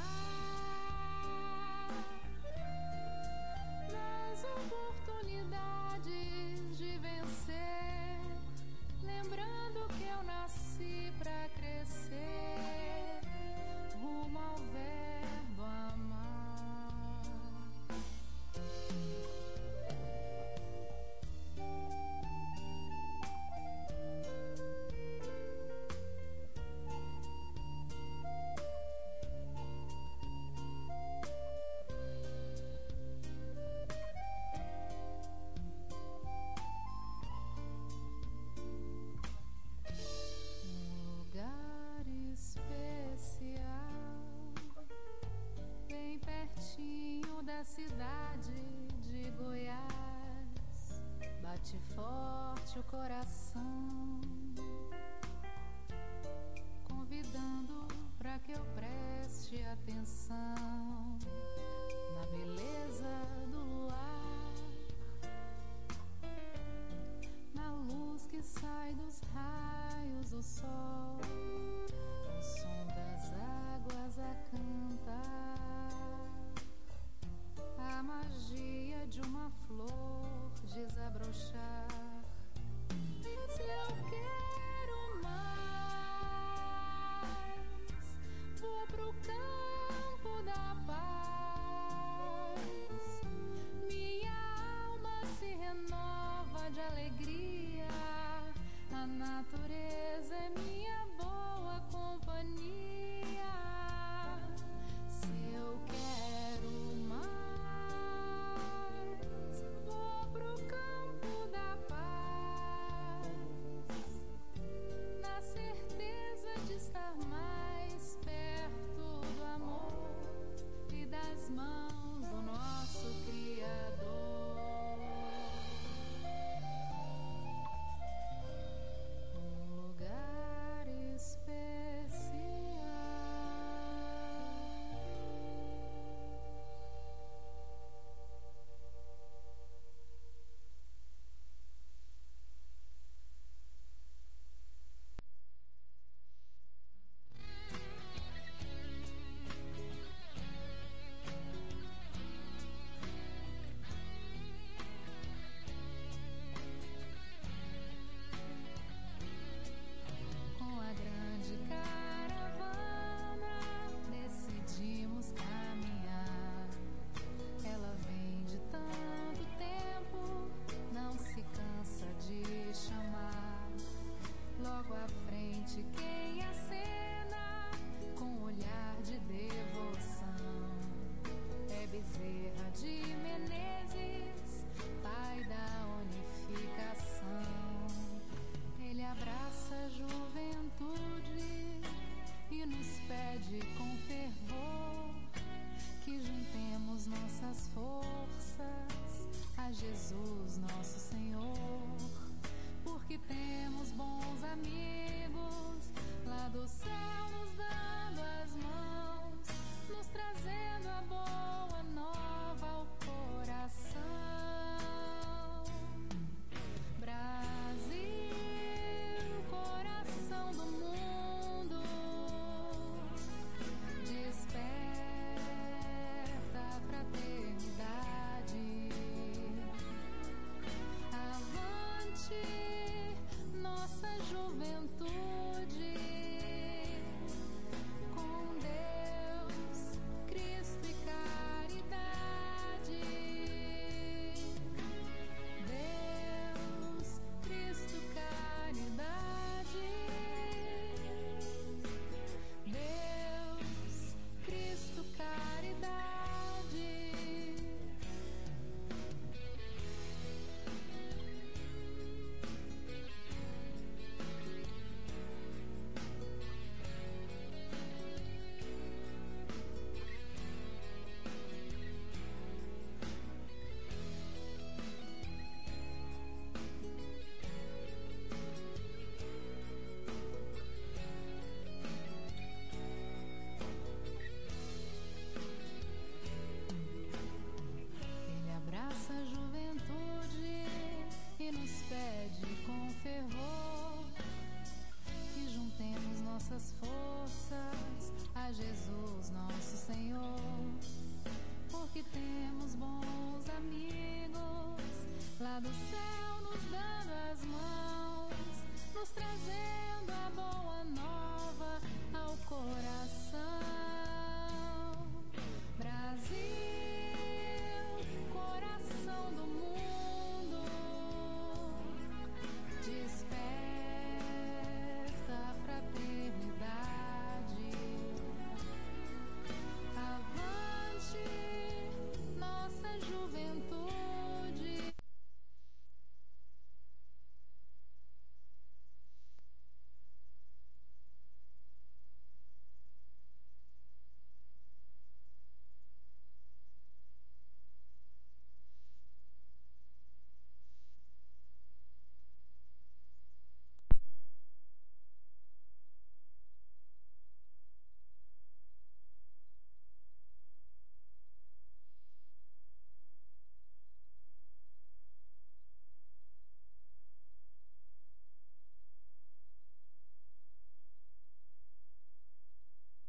nas oportunidades de vencer, lembrando que eu nasci pra crescer rumo ao verbo amar. Um lugar especial, bem pertinho da cidade de Goiás, bate forte o coração, convidando pra que eu preste atenção na beleza do luar, na luz que sai dos raios do sol, o som das águas a cantar, a magia de uma flor desabrochar. Se eu quero mais, vou pro campo da paz, minha alma se renova de alegria, a natureza é minha boa companhia. Se eu quero mais, vou pro campo da paz, na certeza de estar mais perto do amor e das mãos do nosso Criador. Um lugar especial. Com a grande caravana decidimos caminhar. Ela vem de tanto tempo, não se cansa de chamar. Logo à frente quem acena com olhar de devoção é Bezerra de Menezes, pai da unificação. Ele abraça a juventude e nos pede com fervor que juntemos nossas forças a Jesus nosso Senhor, porque temos bons amigos lá do céu